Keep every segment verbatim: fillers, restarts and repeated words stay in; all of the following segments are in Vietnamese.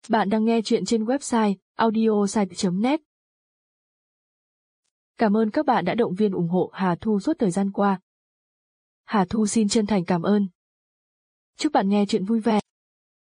Bạn đang nghe chuyện trên website audiosite chấm net. Cảm ơn các bạn đã động viên ủng hộ Hà Thu suốt thời gian qua. Hà Thu xin chân thành cảm ơn. Chúc bạn nghe chuyện vui vẻ.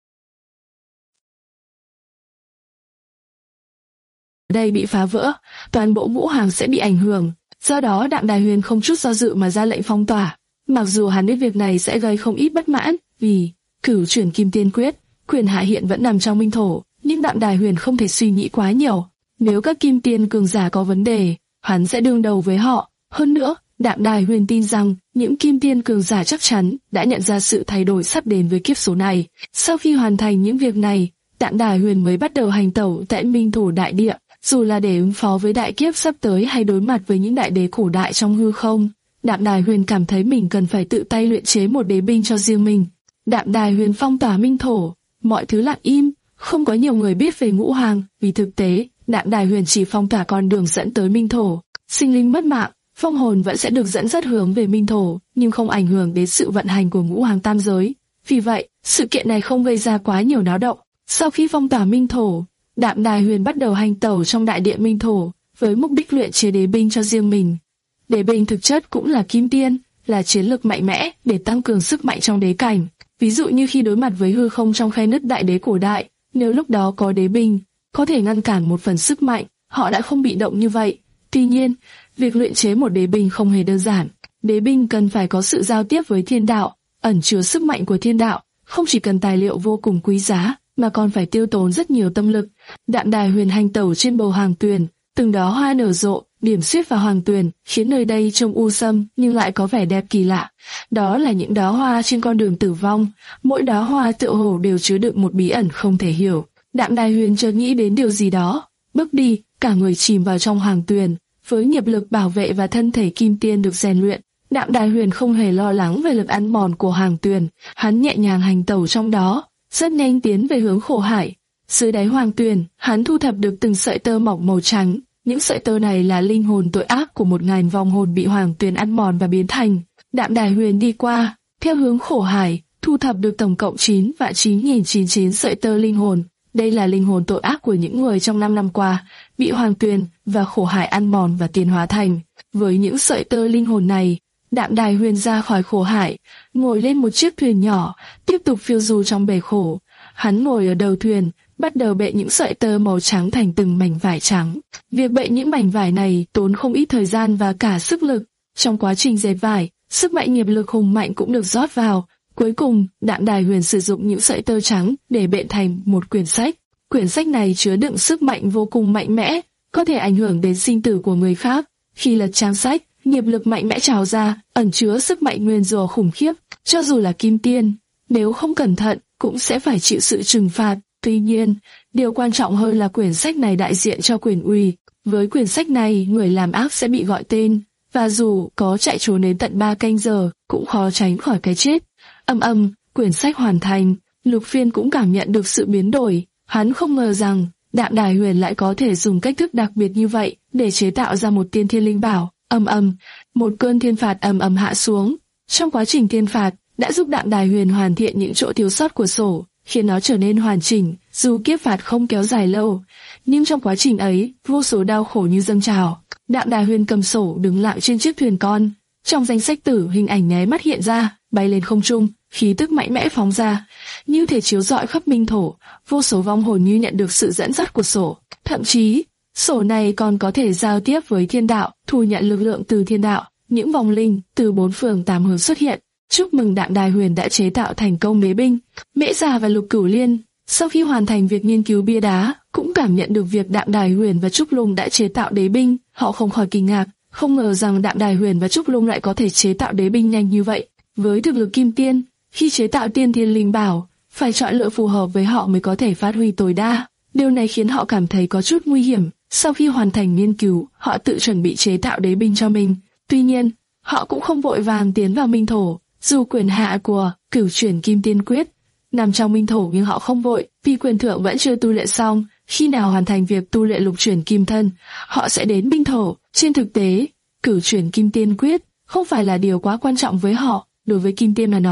Ở đây bị phá vỡ, toàn bộ ngũ hàng sẽ bị ảnh hưởng, do đó Đặng Đài Huyền không chút do dự mà ra lệnh phong tỏa. Mặc dù hắn biết việc này sẽ gây không ít bất mãn, vì cửu chuyển kim tiên quyết, quyền hạ hiện vẫn nằm trong minh thổ, nhưng Đặng Đài Huyền không thể suy nghĩ quá nhiều. Nếu các kim tiên cường giả có vấn đề, hắn sẽ đương đầu với họ. Hơn nữa, Đặng Đài Huyền tin rằng những kim tiên cường giả chắc chắn đã nhận ra sự thay đổi sắp đến với kiếp số này. Sau khi hoàn thành những việc này, Đặng Đài Huyền mới bắt đầu hành tẩu tại minh thổ đại địa, dù là để ứng phó với đại kiếp sắp tới hay đối mặt với những đại đế cổ đại trong hư không. Đặng Đài Huyền cảm thấy mình cần phải tự tay luyện chế một đế binh cho riêng mình. Đặng Đài Huyền phong tỏa minh thổ, mọi thứ lặng im, không có nhiều người biết về ngũ hàng, vì thực tế, Đặng Đài Huyền chỉ phong tỏa con đường dẫn tới minh thổ. Sinh linh mất mạng, vong hồn vẫn sẽ được dẫn dắt hướng về minh thổ, nhưng không ảnh hưởng đến sự vận hành của ngũ hàng tam giới. Vì vậy, sự kiện này không gây ra quá nhiều náo động. Sau khi phong tỏa minh thổ, Đặng Đài Huyền bắt đầu hành tẩu trong đại địa minh thổ, với mục đích luyện chế đế binh cho riêng mình. Đế binh thực chất cũng là kim tiên, là chiến lược mạnh mẽ để tăng cường sức mạnh trong đế cảnh. Ví dụ như khi đối mặt với hư không trong khe nứt đại đế cổ đại, nếu lúc đó có đế binh, có thể ngăn cản một phần sức mạnh, họ đã không bị động như vậy. Tuy nhiên, việc luyện chế một đế binh không hề đơn giản. Đế binh cần phải có sự giao tiếp với thiên đạo, ẩn chứa sức mạnh của thiên đạo, không chỉ cần tài liệu vô cùng quý giá, mà còn phải tiêu tốn rất nhiều tâm lực. Đặng Đài Huyền hành tẩu trên bầu Hoàng Tuyền, từng đóa hoa nở rộ, điểm xuyết vào Hoàng Tuyền, khiến nơi đây trông u sâm nhưng lại có vẻ đẹp kỳ lạ. Đó là những đóa hoa trên con đường tử vong, mỗi đóa hoa tựa hồ đều chứa đựng một bí ẩn không thể hiểu. Đặng Đài Huyền chợt nghĩ đến điều gì đó, bước đi, cả người chìm vào trong Hoàng Tuyền. Với nghiệp lực bảo vệ và thân thể kim tiên được rèn luyện, Đặng Đài Huyền không hề lo lắng về lực ăn mòn của Hoàng Tuyền. Hắn nhẹ nhàng hành tẩu trong đó, rất nhanh tiến về hướng khổ hải. Dưới đáy Hoàng Tuyền, hắn thu thập được từng sợi tơ mỏng màu trắng. Những sợi tơ này là linh hồn tội ác của một ngàn vong hồn bị Hoàng Tuyền ăn mòn và biến thành. Đặng Đài Huyền đi qua, theo hướng khổ hải, thu thập được tổng cộng chín vạn chín nghìn chín mươi chín sợi tơ linh hồn. Đây là linh hồn tội ác của những người trong năm năm qua bị Hoàng Tuyền và khổ hải ăn mòn và tiến hóa thành. Với những sợi tơ linh hồn này, Đặng Đài Huyền ra khỏi khổ hải, ngồi lên một chiếc thuyền nhỏ, tiếp tục phiêu du trong bể khổ. Hắn ngồi ở đầu thuyền, bắt đầu bệ những sợi tơ màu trắng thành từng mảnh vải trắng. Việc bệ những mảnh vải này tốn không ít thời gian và cả sức lực. Trong quá trình dệt vải, sức mạnh nghiệp lực hùng mạnh cũng được rót vào. Cuối cùng, Đặng Đài Huyền sử dụng những sợi tơ trắng để bện thành một quyển sách. Quyển sách này chứa đựng sức mạnh vô cùng mạnh mẽ, có thể ảnh hưởng đến sinh tử của người khác. Khi lật trang sách, nghiệp lực mạnh mẽ trào ra, ẩn chứa sức mạnh nguyên rủa khủng khiếp. Cho dù là kim tiên, nếu không cẩn thận, cũng sẽ phải chịu sự trừng phạt. Tuy nhiên, điều quan trọng hơn là quyển sách này đại diện cho quyền uy. Với quyển sách này, người làm ác sẽ bị gọi tên, và dù có chạy trốn đến tận ba canh giờ, cũng khó tránh khỏi cái chết. Âm âm, quyển sách hoàn thành, Lục Phiên cũng cảm nhận được sự biến đổi. Hắn không ngờ rằng Đặng Đài Huyền lại có thể dùng cách thức đặc biệt như vậy để chế tạo ra một tiên thiên linh bảo. Âm âm, một cơn thiên phạt ầm ầm hạ xuống. Trong quá trình thiên phạt, đã giúp Đặng Đài Huyền hoàn thiện những chỗ thiếu sót của sổ, khiến nó trở nên hoàn chỉnh. Dù kiếp phạt không kéo dài lâu, nhưng trong quá trình ấy, vô số đau khổ như dâng trào. Đặng Đài Huyền cầm sổ đứng lặng trên chiếc thuyền con. Trong danh sách tử, hình ảnh nháy mắt hiện ra, bay lên không trung, khí tức mạnh mẽ phóng ra, như thể chiếu rọi khắp minh thổ. Vô số vong hồn như nhận được sự dẫn dắt của sổ. Thậm chí, sổ này còn có thể giao tiếp với thiên đạo, thu nhận lực lượng từ thiên đạo. Những vong linh từ bốn phường tám hướng xuất hiện. Chúc mừng Đặng Đài Huyền đã chế tạo thành công đế binh. Mễ Già và Lục Cửu Liên, sau khi hoàn thành việc nghiên cứu bia đá, cũng cảm nhận được việc Đặng Đài Huyền và Trúc Lung đã chế tạo đế binh. Họ không khỏi kinh ngạc, không ngờ rằng Đặng Đài Huyền và Trúc Lung lại có thể chế tạo đế binh nhanh như vậy. Với thực lực kim tiên, khi chế tạo tiên thiên linh bảo, phải chọn lựa phù hợp với họ mới có thể phát huy tối đa. Điều này khiến họ cảm thấy có chút nguy hiểm. Sau khi hoàn thành nghiên cứu, họ tự chuẩn bị chế tạo đế binh cho mình. Tuy nhiên, họ cũng không vội vàng tiến vào minh thổ. Dù quyền hạ của cửu chuyển kim tiên quyết nằm trong minh thổ, nhưng họ không vội, vì quyền thượng vẫn chưa tu luyện xong. Khi nào hoàn thành việc tu luyện lục chuyển kim thân, họ sẽ đến minh thổ. Trên thực tế, cửu chuyển kim tiên quyết không phải là điều quá quan trọng với họ. Đối với kim tiên mà nói,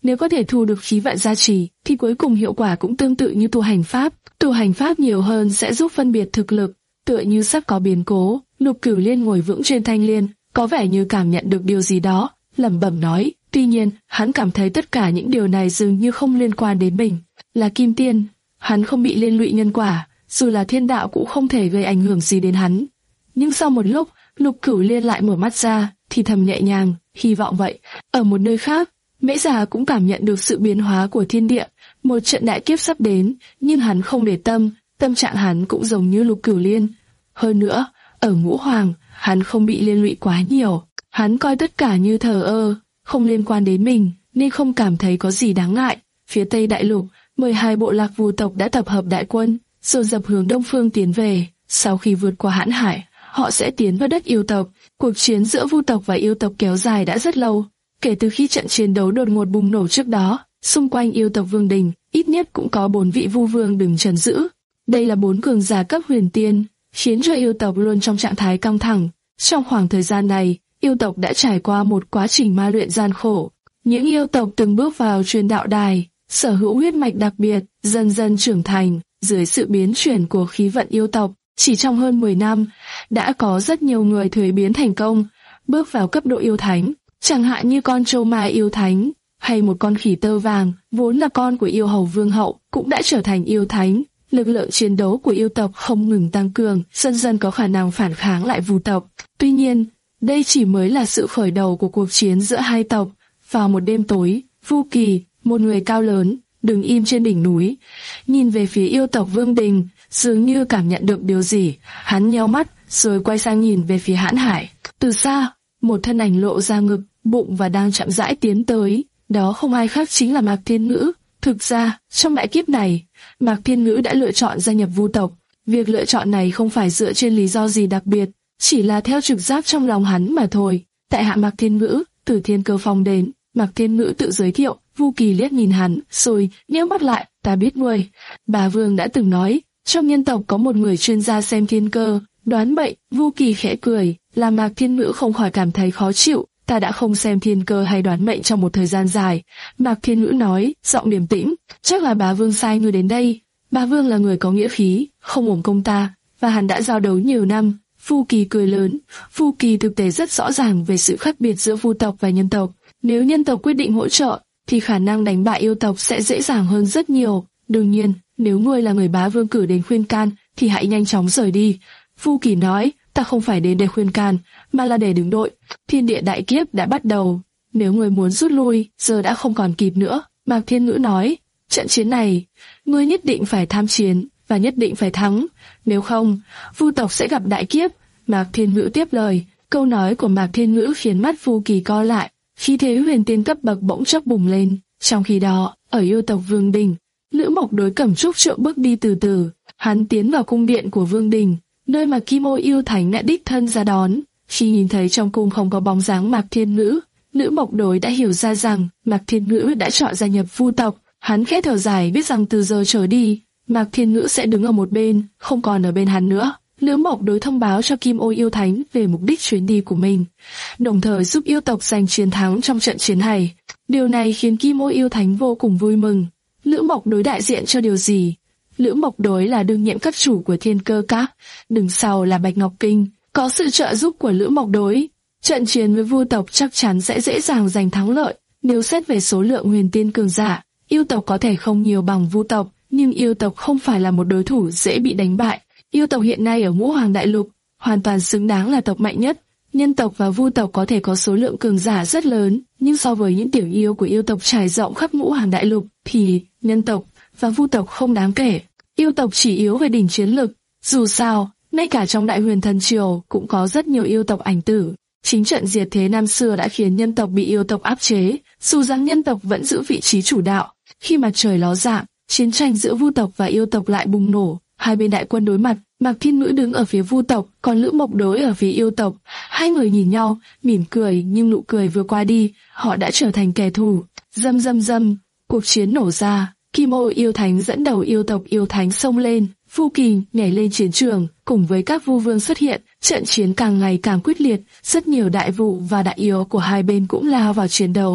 Nếu có thể thu được khí vận gia trì, thì cuối cùng hiệu quả cũng tương tự như tu hành pháp. Tu hành pháp nhiều hơn sẽ giúp phân biệt thực lực. Tựa như sắp có biến cố, Lục Cửu Liên ngồi vững trên thanh liên, có vẻ như cảm nhận được điều gì đó, lẩm bẩm nói. Tuy nhiên, hắn cảm thấy tất cả những điều này dường như không liên quan đến mình. Là kim tiên, hắn không bị liên lụy nhân quả, dù là thiên đạo cũng không thể gây ảnh hưởng gì đến hắn. Nhưng sau một lúc, Lục Cửu Liên lại mở mắt ra, thì thầm nhẹ nhàng, hy vọng vậy. Ở một nơi khác, Mễ Già cũng cảm nhận được sự biến hóa của thiên địa, một trận đại kiếp sắp đến, nhưng hắn không để tâm, tâm trạng hắn cũng giống như Lục Cửu Liên. Hơn nữa, ở Ngũ Hoàng, hắn không bị liên lụy quá nhiều, hắn coi tất cả như thờ ơ, không liên quan đến mình, nên không cảm thấy có gì đáng ngại. Phía Tây Đại Lục, mười hai bộ lạc Vu tộc đã tập hợp đại quân, rồi dập hướng đông phương tiến về. Sau khi vượt qua hãn hải, họ sẽ tiến vào đất yêu tộc. Cuộc chiến giữa Vu tộc và yêu tộc kéo dài đã rất lâu. Kể từ khi trận chiến đấu đột ngột bùng nổ trước đó, xung quanh yêu tộc vương đình, ít nhất cũng có bốn vị Vu vương đứng trấn giữ. Đây là bốn cường giả cấp huyền tiên, khiến cho yêu tộc luôn trong trạng thái căng thẳng. Trong khoảng thời gian này, yêu tộc đã trải qua một quá trình ma luyện gian khổ. Những yêu tộc từng bước vào truyền đạo đài, sở hữu huyết mạch đặc biệt, dần dần trưởng thành, dưới sự biến chuyển của khí vận yêu tộc. Chỉ trong hơn mười năm, đã có rất nhiều người thuế biến thành công, bước vào cấp độ yêu thánh, chẳng hạn như con trâu mai yêu thánh, hay một con khỉ tơ vàng, vốn là con của yêu hầu vương hậu, cũng đã trở thành yêu thánh. Lực lượng chiến đấu của yêu tộc không ngừng tăng cường, dần dần có khả năng phản kháng lại Vu tộc. Tuy nhiên, đây chỉ mới là sự khởi đầu của cuộc chiến giữa hai tộc. Vào một đêm tối, Vu Kỳ, một người cao lớn, đứng im trên đỉnh núi, nhìn về phía yêu tộc vương đình, dường như cảm nhận được điều gì. Hắn nheo mắt, rồi quay sang nhìn về phía hãn hải. Từ xa, một thân ảnh lộ ra ngực, bụng và đang chậm rãi tiến tới. Đó không ai khác chính là Mạc Thiên Ngữ. Thực ra, trong đại kiếp này, Mạc Thiên Ngữ đã lựa chọn gia nhập Vu tộc. Việc lựa chọn này không phải dựa trên lý do gì đặc biệt, chỉ là theo trực giác trong lòng hắn mà thôi. Tại hạ Mạc Thiên Ngữ, từ Thiên Cơ Phong đến. Mạc Thiên Ngữ tự giới thiệu. Vu Kỳ liếc nhìn hắn, rồi nhếch mắt lại. Ta biết ngươi. Bà Vương đã từng nói, trong nhân tộc có một người chuyên gia xem thiên cơ, đoán bệnh. Vu Kỳ khẽ cười, làm Mạc Thiên Ngữ không khỏi cảm thấy khó chịu. Ta đã không xem thiên cơ hay đoán mệnh trong một thời gian dài. Mạc Thiên Ngữ nói, giọng điềm tĩnh. Chắc là bà Vương sai ngươi đến đây. Bà Vương là người có nghĩa khí, không uổng công ta, và hắn đã giao đấu nhiều năm. Vu Kỳ cười lớn. Vu Kỳ thực tế rất rõ ràng về sự khác biệt giữa Vu tộc và nhân tộc. Nếu nhân tộc quyết định hỗ trợ, thì khả năng đánh bại yêu tộc sẽ dễ dàng hơn rất nhiều. Đương nhiên, nếu ngươi là người bá vương cử đến khuyên can, thì hãy nhanh chóng rời đi. Vu Kỳ nói, ta không phải đến để khuyên can, mà là để đứng đội. Thiên địa đại kiếp đã bắt đầu. Nếu ngươi muốn rút lui, giờ đã không còn kịp nữa. Mạc Thiên Ngữ nói, trận chiến này, ngươi nhất định phải tham chiến, và nhất định phải thắng. Nếu không, Vu tộc sẽ gặp đại kiếp. Mạc Thiên Ngữ tiếp lời. Câu nói của Mạc Thiên Ngữ khiến mắt Vu Kỳ co lại. Khí thế huyền tiên cấp bậc bỗng chốc bùng lên. Trong khi đó, ở yêu tộc Vương Đình, Lữ Mộc Đối Cẩm Trúc trượng bước đi từ từ. Hắn tiến vào cung điện của Vương Đình, nơi mà Kim Ô yêu thánh đã đích thân ra đón. Khi nhìn thấy trong cung không có bóng dáng Mạc Thiên Ngữ, Lữ Mộc Đối đã hiểu ra rằng Mạc Thiên Ngữ đã chọn gia nhập Vu tộc. Hắn khẽ thở dài, biết rằng từ giờ trở đi, Mạc Thiên Ngữ sẽ đứng ở một bên, không còn ở bên hắn nữa. Lữ Mộc Đối thông báo cho Kim Ô yêu thánh về mục đích chuyến đi của mình, đồng thời giúp yêu tộc giành chiến thắng trong trận chiến này. Điều này khiến Kim Ô yêu thánh vô cùng vui mừng. Lữ Mộc Đối đại diện cho điều gì? Lữ Mộc Đối là đương nhiệm các chủ của Thiên Cơ Các, đứng sau là Bạch Ngọc Kinh. Có sự trợ giúp của Lữ Mộc Đối, trận chiến với Vu tộc chắc chắn sẽ dễ dàng giành thắng lợi. Nếu xét về số lượng huyền tiên cường giả, yêu tộc có thể không nhiều bằng Vu tộc, nhưng yêu tộc không phải là một đối thủ dễ bị đánh bại. Yêu tộc hiện nay ở Ngũ Hoàng Đại Lục hoàn toàn xứng đáng là tộc mạnh nhất. Nhân tộc và Vu tộc có thể có số lượng cường giả rất lớn, nhưng so với những tiểu yêu của yêu tộc trải rộng khắp Ngũ Hoàng Đại Lục, thì nhân tộc và Vu tộc không đáng kể. Yêu tộc chỉ yếu về đỉnh chiến lực. Dù sao, ngay cả trong Đại Huyền Thần Triều cũng có rất nhiều yêu tộc ảnh tử. Chính trận diệt thế năm xưa đã khiến nhân tộc bị yêu tộc áp chế, dù rằng nhân tộc vẫn giữ vị trí chủ đạo. Khi mặt trời ló dạng, chiến tranh giữa Vu tộc và yêu tộc lại bùng nổ. Hai bên đại quân đối mặt, Mạc Thiên Ngữ đứng ở phía Vu tộc, còn Lữ Mộc Đối ở phía yêu tộc. Hai người nhìn nhau, mỉm cười, nhưng nụ cười vừa qua đi, họ đã trở thành kẻ thù. Rầm rầm rầm, cuộc chiến nổ ra. Kim Ô yêu thánh dẫn đầu yêu tộc yêu thánh xông lên, Vu Kỳ nhảy lên chiến trường, cùng với các vu vương xuất hiện. Trận chiến càng ngày càng quyết liệt, rất nhiều đại vụ và đại yêu của hai bên cũng lao vào chiến đấu.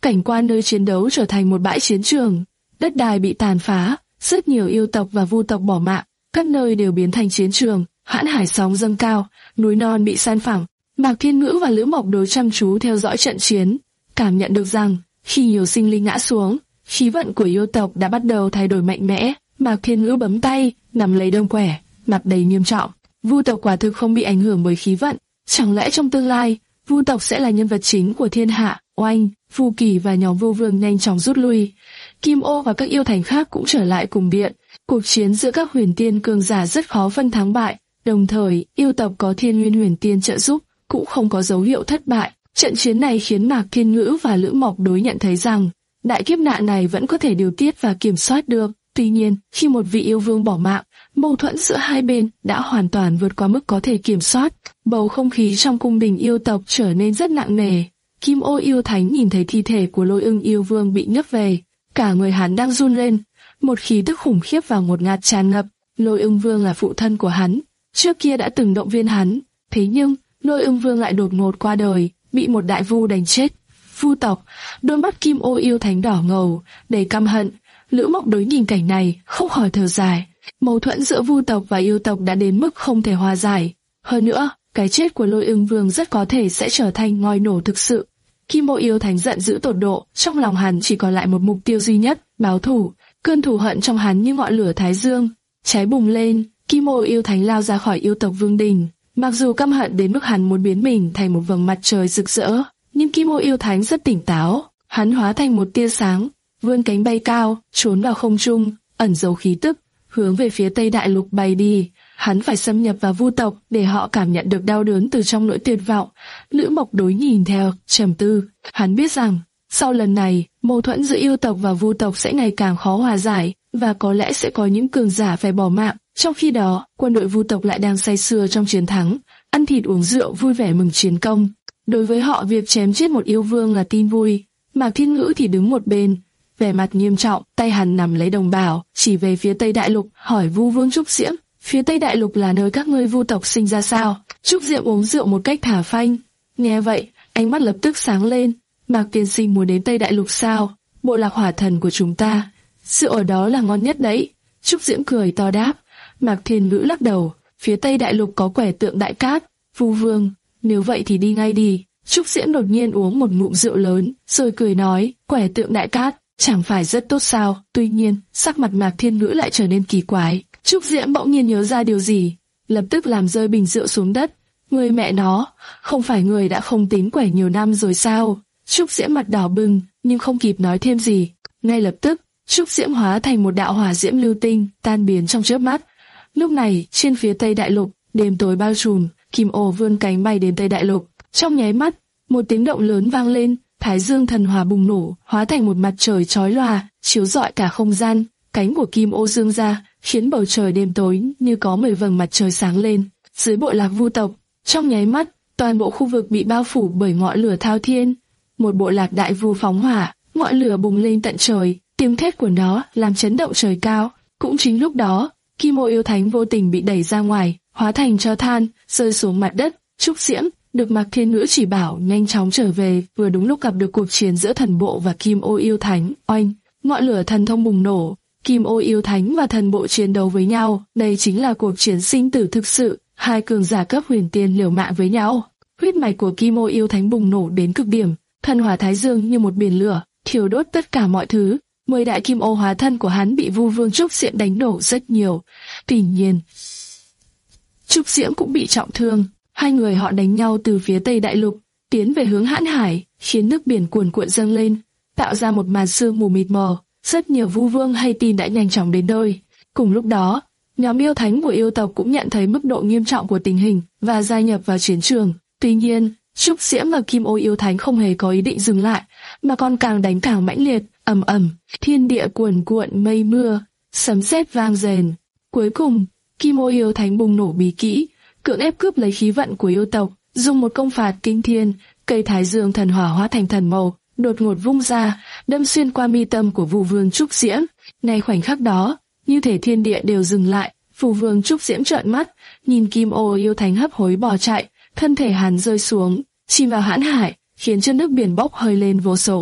cảnh quan nơi chiến đấu trở thành một bãi chiến trường. Đất đai bị tàn phá, rất nhiều yêu tộc và vu tộc bỏ mạng, các nơi đều biến thành chiến trường. Hãn hải sóng dâng cao, núi non bị san phẳng. Mạc Thiên Ngữ và Lữ Mộc Đối chăm chú theo dõi trận chiến, cảm nhận được rằng khi nhiều sinh linh ngã xuống, khí vận của yêu tộc đã bắt đầu thay đổi mạnh mẽ. Mạc Thiên Ngữ bấm tay, nắm lấy đông quẻ, mặt đầy nghiêm trọng. Vu tộc quả thực không bị ảnh hưởng bởi khí vận. Chẳng lẽ trong tương lai, vu tộc sẽ là nhân vật chính của thiên hạ? Oanh, Vu Kỳ và nhóm Vu Vương nhanh chóng rút lui. Kim Ô và các yêu thành khác cũng trở lại cùng điện. Cuộc chiến giữa các huyền tiên cường giả rất khó phân thắng bại. Đồng thời, yêu tộc có Thiên Nguyên huyền tiên trợ giúp, cũng không có dấu hiệu thất bại. Trận chiến này khiến Mạc Thiên Ngữ và Lữ Mộc Đối nhận thấy rằng đại kiếp nạn này vẫn có thể điều tiết và kiểm soát được. Tuy nhiên, khi một vị yêu vương bỏ mạng, mâu thuẫn giữa hai bên đã hoàn toàn vượt qua mức có thể kiểm soát. Bầu không khí trong cung đình yêu tộc trở nên rất nặng nề. Kim Ô yêu thánh nhìn thấy thi thể của Lôi Ưng yêu vương bị nhấc về, cả người hắn đang run lên, một khí tức khủng khiếp và ngột ngạt tràn ngập. Lôi Ưng vương là phụ thân của hắn, trước kia đã từng động viên hắn, thế nhưng Lôi Ưng vương lại đột ngột qua đời, bị một đại vu đánh chết. Vu tộc, đôi mắt Kim Ô yêu thánh đỏ ngầu, đầy căm hận. Lữ Mộc Đối nhìn cảnh này, không khỏi thở dài. Mâu thuẫn giữa vu tộc và yêu tộc đã đến mức không thể hòa giải. Hơn nữa, cái chết của Lôi Ưng vương rất có thể sẽ trở thành ngòi nổ thực sự. Kim Ô yêu thánh giận dữ tột độ, trong lòng hắn chỉ còn lại một mục tiêu duy nhất, báo thù. Cơn thù hận trong hắn như ngọn lửa thái dương, cháy bùng lên. Kim Ô yêu thánh lao ra khỏi yêu tộc vương đình. Mặc dù căm hận đến mức hắn muốn biến mình thành một vầng mặt trời rực rỡ, nhưng Kim Ô yêu thánh rất tỉnh táo. Hắn hóa thành một tia sáng, vươn cánh bay cao, trốn vào không trung, ẩn giấu khí tức, hướng về phía Tây Đại Lục bay đi. Hắn phải xâm nhập vào vu tộc để họ cảm nhận được đau đớn từ trong nỗi tuyệt vọng. Lữ Mộc Đối nhìn theo, trầm tư. Hắn biết rằng sau lần này, mâu thuẫn giữa yêu tộc và vu tộc sẽ ngày càng khó hòa giải, và có lẽ sẽ có những cường giả phải bỏ mạng. Trong khi đó, quân đội vu tộc lại đang say sưa trong chiến thắng, ăn thịt uống rượu vui vẻ mừng chiến công. Đối với họ, việc chém chết một yêu vương là tin vui. Mạc Thiên Ngữ thì đứng một bên, vẻ mặt nghiêm trọng, tay hắn nắm lấy đồng bào, chỉ về phía Tây Đại Lục, hỏi Vu Vương Trúc Diễm, phía Tây Đại Lục là nơi các ngươi vu tộc sinh ra sao? Trúc Diễm uống rượu một cách thả phanh. Nghe vậy, ánh mắt lập tức sáng lên. Mạc tiên sinh muốn đến Tây Đại Lục sao? Bộ lạc hỏa thần của chúng ta, rượu ở đó là ngon nhất đấy. Trúc Diễm cười to đáp. Mạc Thiên Ngữ lắc đầu, phía Tây Đại Lục có quẻ tượng Đại Cát. Vu Vương, nếu vậy thì đi ngay đi. Trúc Diễm đột nhiên uống một ngụm rượu lớn, rồi cười nói, quẻ tượng Đại Cát, chẳng phải rất tốt sao? Tuy nhiên, sắc mặt Mạc Thiên Ngữ lại trở nên kỳ quái. Trúc Diễm bỗng nhiên nhớ ra điều gì, lập tức làm rơi bình rượu xuống đất. Người mẹ nó, không phải người đã không tính quẻ nhiều năm rồi sao? Trúc Diễm mặt đỏ bừng, nhưng không kịp nói thêm gì. Ngay lập tức, Trúc Diễm hóa thành một đạo hỏa diễm lưu tinh, tan biến trong chớp mắt. Lúc này, trên phía Tây Đại Lục, đêm tối bao trùm, Kim Ô vươn cánh bay đến Tây Đại Lục. Trong nháy mắt, một tiếng động lớn vang lên, Thái Dương thần hỏa bùng nổ, hóa thành một mặt trời chói lòa, chiếu rọi cả không gian. Cánh của Kim Ô dương ra, khiến bầu trời đêm tối như có mười vầng mặt trời sáng lên. Dưới bộ lạc vu tộc, trong nháy mắt, toàn bộ khu vực bị bao phủ bởi ngọn lửa thao thiên. Một bộ lạc đại vu phóng hỏa, ngọn lửa bùng lên tận trời, tiếng thét của nó làm chấn động trời cao. Cũng chính lúc đó, Kim Ô yêu thánh vô tình bị đẩy ra ngoài, hóa thành tro than, rơi xuống mặt đất. Trúc Diễm được Mạc Thiên Ngữ chỉ bảo nhanh chóng trở về, vừa đúng lúc gặp được cuộc chiến giữa thần bộ và Kim Ô yêu thánh. Oanh, ngọn lửa thần thông bùng nổ, Kim Ô yêu thánh và thần bộ chiến đấu với nhau. Đây chính là cuộc chiến sinh tử thực sự, hai cường giả cấp huyền tiên liều mạng với nhau. Huyết mạch của Kim Ô yêu thánh bùng nổ đến cực điểm, thần hỏa thái dương như một biển lửa, thiêu đốt tất cả mọi thứ. Mười đại Kim Ô hóa thân của hắn bị Vu Vương Trúc Diễm đánh đổ rất nhiều. Tuy nhiên, Trúc Diễm cũng bị trọng thương. Hai người họ đánh nhau từ phía Tây Đại Lục, tiến về hướng Hãn Hải, khiến nước biển cuồn cuộn dâng lên, tạo ra một màn sương mù mịt mờ. Rất nhiều vu vương hay tin đã nhanh chóng đến nơi. Cùng lúc đó, nhóm yêu thánh của yêu tộc cũng nhận thấy mức độ nghiêm trọng của tình hình và gia nhập vào chiến trường. Tuy nhiên, Trúc Diễm và Kim Ô yêu thánh không hề có ý định dừng lại, mà còn càng đánh càng mãnh liệt, ầm ầm, thiên địa cuồn cuộn mây mưa, sấm sét vang rền. Cuối cùng, Kim Ô yêu thánh bùng nổ bí kỹ, cưỡng ép cướp lấy khí vận của yêu tộc, dùng một công phạt kinh thiên, cây Thái Dương thần hỏa hóa thành thần màu, đột ngột vung ra, đâm xuyên qua mi tâm của Vu Vương Trúc Diễm. Ngay khoảnh khắc đó, như thể thiên địa đều dừng lại, Vu Vương Trúc Diễm trợn mắt, nhìn Kim Ô yêu thánh hấp hối bỏ chạy, thân thể hắn rơi xuống, chìm vào Hãn Hải, khiến cho nước biển bốc hơi lên vô số.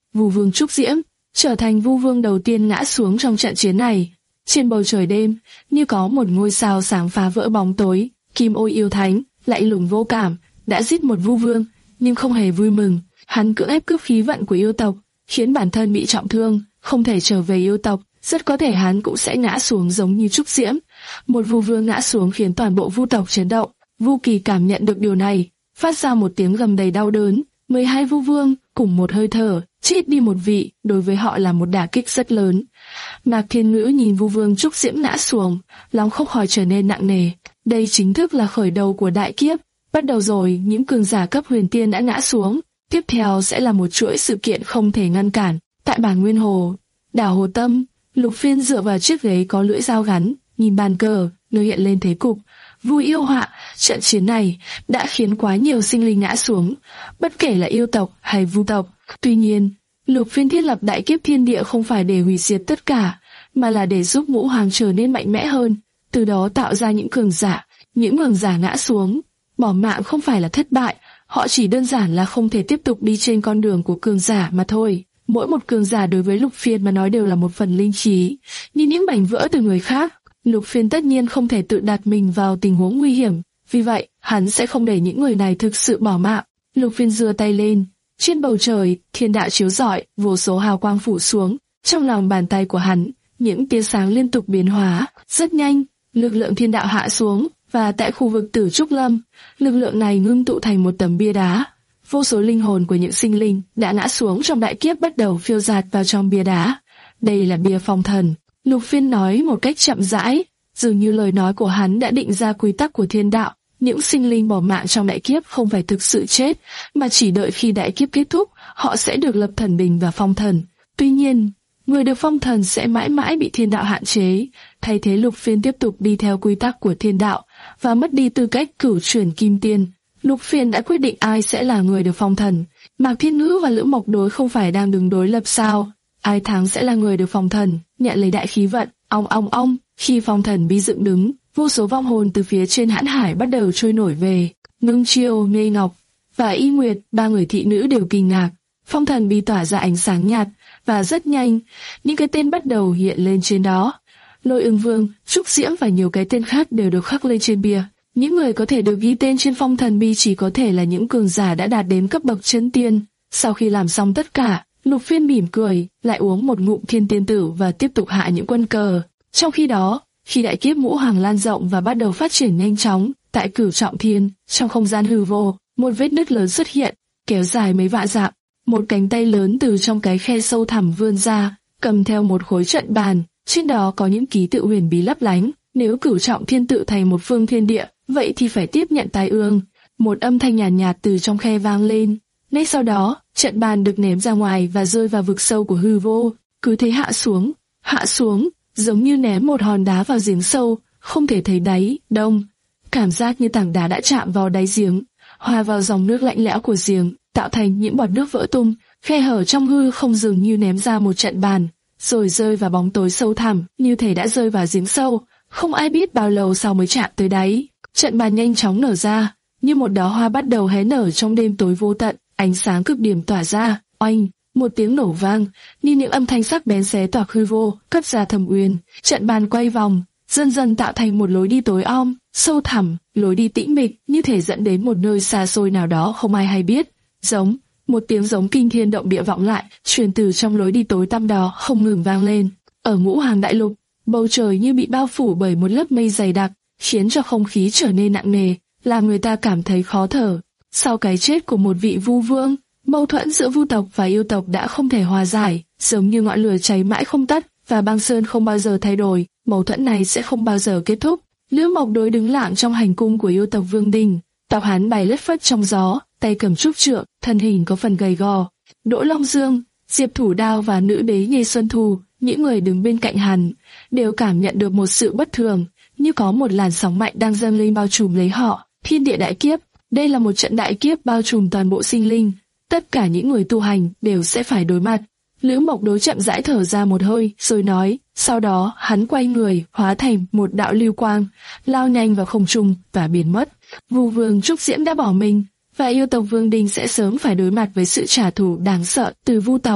Vu Vương Trúc Diễm trở thành Vu Vương đầu tiên ngã xuống trong trận chiến này. Trên bầu trời đêm, như có một ngôi sao sáng phá vỡ bóng tối, Kim Ô yêu thánh, lạnh lùng vô cảm, đã giết một Vu Vương, nhưng không hề vui mừng. Hắn cưỡng ép cướp khí vận của yêu tộc, khiến bản thân bị trọng thương, không thể trở về yêu tộc. Rất có thể hắn cũng sẽ ngã xuống giống như Trúc Diễm. Một Vu Vương ngã xuống khiến toàn bộ Vu tộc chấn động. Vu Kỳ cảm nhận được điều này, phát ra một tiếng gầm đầy đau đớn. mười hai Vu Vương cùng một hơi thở, chết đi một vị, đối với họ là một đả kích rất lớn. Mạc Thiên Ngữ nhìn Vu Vương Trúc Diễm ngã xuống, lòng không khỏi trở nên nặng nề. Đây chính thức là khởi đầu của đại kiếp. Bắt đầu rồi, những cường giả cấp huyền tiên đã ngã xuống. Tiếp theo sẽ là một chuỗi sự kiện không thể ngăn cản. Tại bản Nguyên Hồ, đảo Hồ Tâm, Lục Phiên dựa vào chiếc ghế có lưỡi dao gắn, nhìn bàn cờ, nơi hiện lên thế cục. Vu yêu họa, trận chiến này đã khiến quá nhiều sinh linh ngã xuống, bất kể là yêu tộc hay vu tộc. Tuy nhiên, Lục Phiên thiết lập đại kiếp thiên địa không phải để hủy diệt tất cả, mà là để giúp Ngũ Hoàng trở nên mạnh mẽ hơn, từ đó tạo ra những cường giả. Những cường giả ngã xuống, bỏ mạng không phải là thất bại, họ chỉ đơn giản là không thể tiếp tục đi trên con đường của cường giả mà thôi. Mỗi một cường giả đối với Lục Phiên mà nói đều là một phần linh trí, như những mảnh vỡ từ người khác. Lục Phiên tất nhiên không thể tự đặt mình vào tình huống nguy hiểm, vì vậy hắn sẽ không để những người này thực sự bỏ mạng. Lục Phiên giơ tay lên, trên bầu trời thiên đạo chiếu rọi, vô số hào quang phủ xuống. Trong lòng bàn tay của hắn, những tia sáng liên tục biến hóa. Rất nhanh, lực lượng thiên đạo hạ xuống, và tại khu vực Tử Trúc Lâm, lực lượng này ngưng tụ thành một tấm bia đá. Vô số linh hồn của những sinh linh đã ngã xuống trong đại kiếp bắt đầu phiêu dạt vào trong bia đá. Đây là bia phong thần. Lục Phiên nói một cách chậm rãi, dường như lời nói của hắn đã định ra quy tắc của thiên đạo. Những sinh linh bỏ mạng trong đại kiếp không phải thực sự chết, mà chỉ đợi khi đại kiếp kết thúc, họ sẽ được lập thần bình và phong thần. Tuy nhiên, người được phong thần sẽ mãi mãi bị thiên đạo hạn chế. Thay thế, Lục Phiên tiếp tục đi theo quy tắc của thiên đạo và mất đi tư cách cửu chuyển kim tiên. Lục Phiên đã quyết định ai sẽ là người được phong thần. Mạc Thiên Ngữ và Lữ Mộc Đối không phải đang đứng đối lập sao? Ai thắng sẽ là người được phong thần, nhận lấy đại khí vận. Ong ong ong, khi phong thần bi dựng đứng, vô số vong hồn từ phía trên hãn hải bắt đầu trôi nổi về. Ngưng Chiêu, Nghê Ngọc và Y Nguyệt, ba người thị nữ đều kinh ngạc. Phong thần bi tỏa ra ánh sáng nhạt, và rất nhanh, những cái tên bắt đầu hiện lên trên đó. Lôi Ưng Vương, Trúc Diễm và nhiều cái tên khác đều được khắc lên trên bia. Những người có thể được ghi tên trên phong thần bi chỉ có thể là những cường giả đã đạt đến cấp bậc chân tiên. Sau khi làm xong tất cả, Lục Phiên mỉm cười, lại uống một ngụm thiên tiên tử và tiếp tục hạ những quân cờ. Trong khi đó, khi đại kiếp Ngũ Hoàng lan rộng và bắt đầu phát triển nhanh chóng, tại Cửu Trọng Thiên, trong không gian hư vô, một vết nứt lớn xuất hiện, kéo dài mấy vạn dặm. Một cánh tay lớn từ trong cái khe sâu thẳm vươn ra, cầm theo một khối trận bàn, trên đó có những ký tự huyền bí lấp lánh. Nếu Cửu Trọng Thiên tự thành một phương thiên địa, vậy thì phải tiếp nhận tai ương. Một âm thanh nhàn nhạt, nhạt từ trong khe vang lên. Ngay sau đó, trận bàn được ném ra ngoài và rơi vào vực sâu của hư vô. Cứ thế hạ xuống, hạ xuống, giống như ném một hòn đá vào giếng sâu, không thể thấy đáy. Đông, cảm giác như tảng đá đã chạm vào đáy giếng, hòa vào dòng nước lạnh lẽo của giếng, tạo thành những bọt nước vỡ tung. Khe hở trong hư không dường như ném ra một trận bàn, rồi rơi vào bóng tối sâu thẳm, như thể đã rơi vào giếng sâu. Không ai biết bao lâu sau mới chạm tới đáy. Trận bàn nhanh chóng nở ra, như một đóa hoa bắt đầu hé nở trong đêm tối vô tận. Ánh sáng cực điểm tỏa ra, oanh, một tiếng nổ vang, như những âm thanh sắc bén xé toạc hư vô, cất ra thâm uyên. Trận bàn quay vòng, dần dần tạo thành một lối đi tối om, sâu thẳm, lối đi tĩnh mịch, như thể dẫn đến một nơi xa xôi nào đó không ai hay biết. Giống, một tiếng giống kinh thiên động địa vọng lại, truyền từ trong lối đi tối tăm đó không ngừng vang lên. Ở Ngũ Hoàng đại lục, bầu trời như bị bao phủ bởi một lớp mây dày đặc, khiến cho không khí trở nên nặng nề, làm người ta cảm thấy khó thở. Sau cái chết của một vị vu vương, mâu thuẫn giữa vu tộc và yêu tộc đã không thể hòa giải, giống như ngọn lửa cháy mãi không tắt, và băng sơn không bao giờ thay đổi, mâu thuẫn này sẽ không bao giờ kết thúc. Lữ Mộc Đối đứng lặng trong hành cung của yêu tộc Vương Đình, tóc hắn bay lất phất trong gió, tay cầm trúc trượng, thân hình có phần gầy gò. Đỗ Long Dương, Diệp Thủ Đao và nữ đế Nghê Xuân Thu, những người đứng bên cạnh hắn, đều cảm nhận được một sự bất thường, như có một làn sóng mạnh đang dâng lên bao trùm lấy họ. Thiên địa đại kiếp, đây là một trận đại kiếp bao trùm toàn bộ sinh linh, tất cả những người tu hành đều sẽ phải đối mặt. Lữ Mộc Đối chậm rãi thở ra một hơi, rồi nói, sau đó hắn quay người, hóa thành một đạo lưu quang, lao nhanh vào không trung và biến mất. Vu Vương Trúc Diễm đã bỏ mình, và yêu tộc Vương Đình sẽ sớm phải đối mặt với sự trả thù đáng sợ từ vu tộc.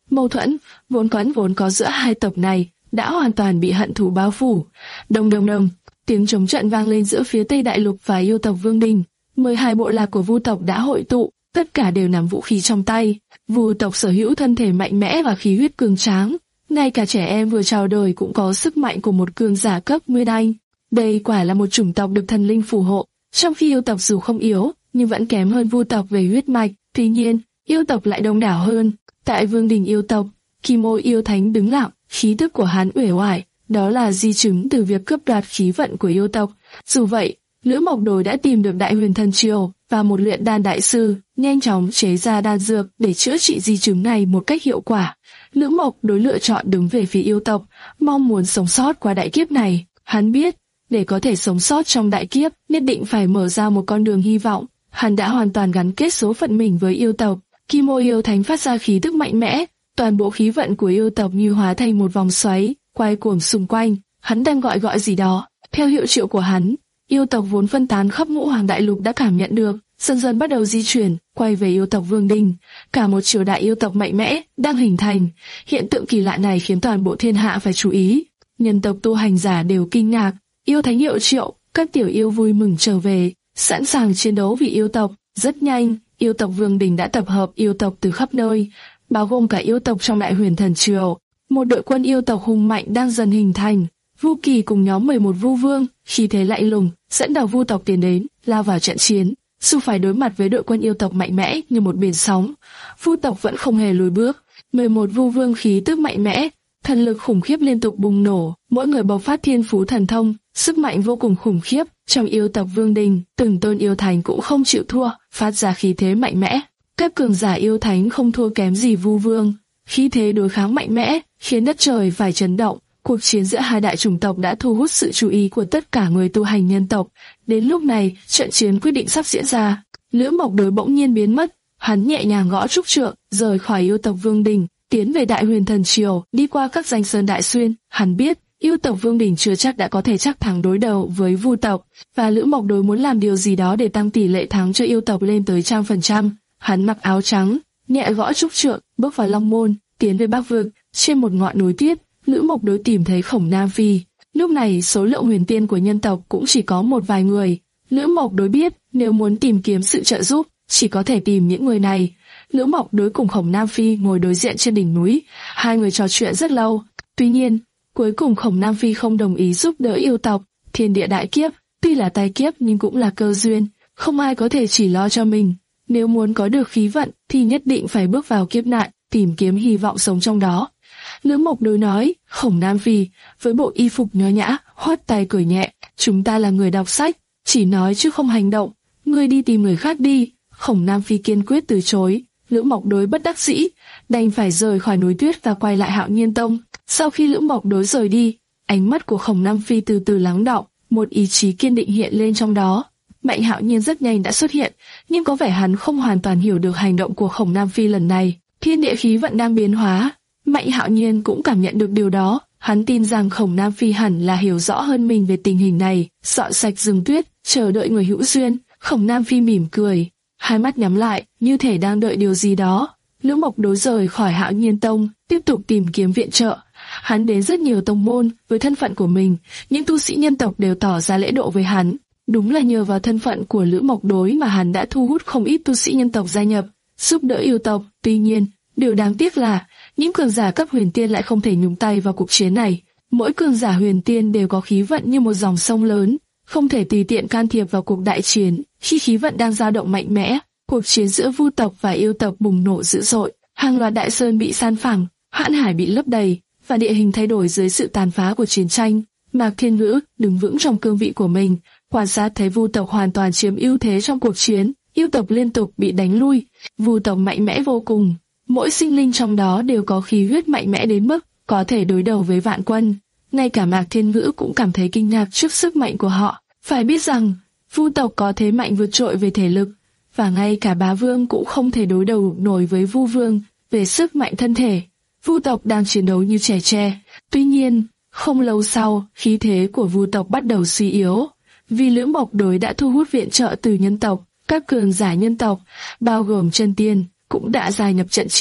Mâu thuẫn vốn có vốn có giữa hai tộc này đã hoàn toàn bị hận thù bao phủ. Đồng đồng đồng, tiếng trống trận vang lên giữa phía Tây Đại Lục và yêu tộc Vương Đình. mười hai bộ lạc của Vu tộc đã hội tụ, tất cả đều nắm vũ khí trong tay. Vu tộc sở hữu thân thể mạnh mẽ và khí huyết cường tráng, ngay cả trẻ em vừa chào đời cũng có sức mạnh của một cường giả cấp Nguyên Anh. Đây quả là một chủng tộc được thần linh phù hộ, trong khi yêu tộc dù không yếu nhưng vẫn kém hơn Vu tộc về huyết mạch. Tuy nhiên, yêu tộc lại đông đảo hơn. Tại Vương Đình yêu tộc, Kim Ô yêu thánh đứng lặng, khí tức của hắn uể oải, đó là di chứng từ việc cướp đoạt khí vận của yêu tộc. Dù vậy, Lữ Mộc Đối đã tìm được Đại Huyền Thần Triều và một luyện đan đại sư, nhanh chóng chế ra đan dược để chữa trị di chứng này một cách hiệu quả. Lữ Mộc Đối lựa chọn đứng về phía yêu tộc, mong muốn sống sót qua đại kiếp này. Hắn biết, để có thể sống sót trong đại kiếp, nhất định phải mở ra một con đường hy vọng. Hắn đã hoàn toàn gắn kết số phận mình với yêu tộc. Kim Ô yêu thánh phát ra khí tức mạnh mẽ, toàn bộ khí vận của yêu tộc như hóa thành một vòng xoáy, quay cuồng xung quanh. Hắn đang gọi gọi gì đó. Theo hiệu triệu của hắn, yêu tộc vốn phân tán khắp Ngũ Hoàng Đại Lục đã cảm nhận được, dần dần bắt đầu di chuyển, quay về yêu tộc Vương Đình. Cả một triều đại yêu tộc mạnh mẽ đang hình thành. Hiện tượng kỳ lạ này khiến toàn bộ thiên hạ phải chú ý. Nhân tộc tu hành giả đều kinh ngạc. Yêu thánh hiệu triệu, các tiểu yêu vui mừng trở về, sẵn sàng chiến đấu vì yêu tộc. Rất nhanh, yêu tộc Vương Đình đã tập hợp yêu tộc từ khắp nơi, bao gồm cả yêu tộc trong Đại Huyền Thần Triều. Một đội quân yêu tộc hùng mạnh đang dần hình thành. Vu Kỳ cùng nhóm mười một Vu Vương, khí thế lạnh lùng, dẫn đầu Vu tộc tiến đến, lao vào trận chiến. Dù phải đối mặt với đội quân yêu tộc mạnh mẽ như một biển sóng, Vu tộc vẫn không hề lùi bước. mười một Vu Vương khí tức mạnh mẽ, thần lực khủng khiếp liên tục bùng nổ, mỗi người bộc phát thiên phú thần thông, sức mạnh vô cùng khủng khiếp. Trong yêu tộc Vương Đình, từng tôn yêu thánh cũng không chịu thua, phát ra khí thế mạnh mẽ. Các cường giả yêu thánh không thua kém gì Vu Vương, khí thế đối kháng mạnh mẽ, khiến đất trời phải chấn động. Cuộc chiến giữa hai đại chủng tộc đã thu hút sự chú ý của tất cả người tu hành nhân tộc. Đến lúc này, trận chiến quyết định sắp diễn ra. Lữ Mộc Đối bỗng nhiên biến mất, hắn nhẹ nhàng gõ trúc trượng, rời khỏi yêu tộc Vương Đình, tiến về Đại Huyền Thần Triều, đi qua các danh sơn đại xuyên. Hắn biết, yêu tộc Vương Đình chưa chắc đã có thể chắc thắng đối đầu với Vu tộc, và Lữ Mộc Đối muốn làm điều gì đó để tăng tỷ lệ thắng cho yêu tộc lên tới trăm phần trăm. Hắn mặc áo trắng, nhẹ gõ trúc trượng, bước vào Long Môn, tiến về Bắc Vực. Trên một ngọn núi tuyết, Lữ Mộc Đối tìm thấy Khổng Nam Phi. Lúc này số lượng huyền tiên của nhân tộc cũng chỉ có một vài người. Lữ Mộc Đối biết nếu muốn tìm kiếm sự trợ giúp, chỉ có thể tìm những người này. Lữ Mộc Đối cùng Khổng Nam Phi ngồi đối diện trên đỉnh núi, hai người trò chuyện rất lâu. Tuy nhiên, cuối cùng Khổng Nam Phi không đồng ý giúp đỡ yêu tộc. Thiên địa đại kiếp, tuy là tai kiếp nhưng cũng là cơ duyên, không ai có thể chỉ lo cho mình. Nếu muốn có được khí vận thì nhất định phải bước vào kiếp nạn, tìm kiếm hy vọng sống trong đó. Lữ Mộc Đối nói, Khổng Nam Phi, với bộ y phục nho nhã, khoát tay cười nhẹ, chúng ta là người đọc sách, chỉ nói chứ không hành động, ngươi đi tìm người khác đi. Khổng Nam Phi kiên quyết từ chối. Lữ Mộc Đối bất đắc dĩ, đành phải rời khỏi núi tuyết và quay lại Hạo Nhiên Tông. Sau khi Lữ Mộc Đối rời đi, ánh mắt của Khổng Nam Phi từ từ lắng đọng, một ý chí kiên định hiện lên trong đó. Mạnh Hạo Nhiên rất nhanh đã xuất hiện, nhưng có vẻ hắn không hoàn toàn hiểu được hành động của Khổng Nam Phi lần này. Thiên địa khí vận đang biến hóa, Mạnh Hạo Nhiên cũng cảm nhận được điều đó. Hắn tin rằng Khổng Nam Phi hẳn là hiểu rõ hơn mình về tình hình này. Dọn sạch rừng tuyết, chờ đợi người hữu duyên. Khổng Nam Phi mỉm cười, hai mắt nhắm lại, như thể đang đợi điều gì đó. Lữ Mộc Đối rời khỏi Hạo Nhiên Tông, tiếp tục tìm kiếm viện trợ. Hắn đến rất nhiều tông môn, với thân phận của mình, những tu sĩ nhân tộc đều tỏ ra lễ độ với hắn. Đúng là nhờ vào thân phận của Lữ Mộc Đối mà hắn đã thu hút không ít tu sĩ nhân tộc gia nhập, giúp đỡ yêu tộc. Tuy nhiên, điều đáng tiếc là những cường giả cấp huyền tiên lại không thể nhúng tay vào cuộc chiến này. Mỗi cường giả huyền tiên đều có khí vận như một dòng sông lớn, không thể tùy tiện can thiệp vào cuộc đại chiến. Khi khí vận đang dao động mạnh mẽ, cuộc chiến giữa Vu tộc và yêu tộc bùng nổ dữ dội. Hàng loạt đại sơn bị san phẳng, hãn hải bị lấp đầy, và địa hình thay đổi dưới sự tàn phá của chiến tranh. Mạc Thiên Ngữ đứng vững trong cương vị của mình, quan sát thấy Vu tộc hoàn toàn chiếm ưu thế trong cuộc chiến. Yêu tộc liên tục bị đánh lui, Vu tộc mạnh mẽ vô cùng. Mỗi sinh linh trong đó đều có khí huyết mạnh mẽ đến mức có thể đối đầu với vạn quân. Ngay cả Mạc Thiên Ngữ cũng cảm thấy kinh ngạc trước sức mạnh của họ. Phải biết rằng, Vu tộc có thế mạnh vượt trội về thể lực, và ngay cả Bá Vương cũng không thể đối đầu nổi với Vu Vương về sức mạnh thân thể. Vu tộc đang chiến đấu như trẻ tre. Tuy nhiên, không lâu sau, khí thế của Vu tộc bắt đầu suy yếu. Vì Lữ Mộc Đối đã thu hút viện trợ từ nhân tộc, các cường giả nhân tộc, bao gồm chân tiên, cũng đã gia nhập trận chiến.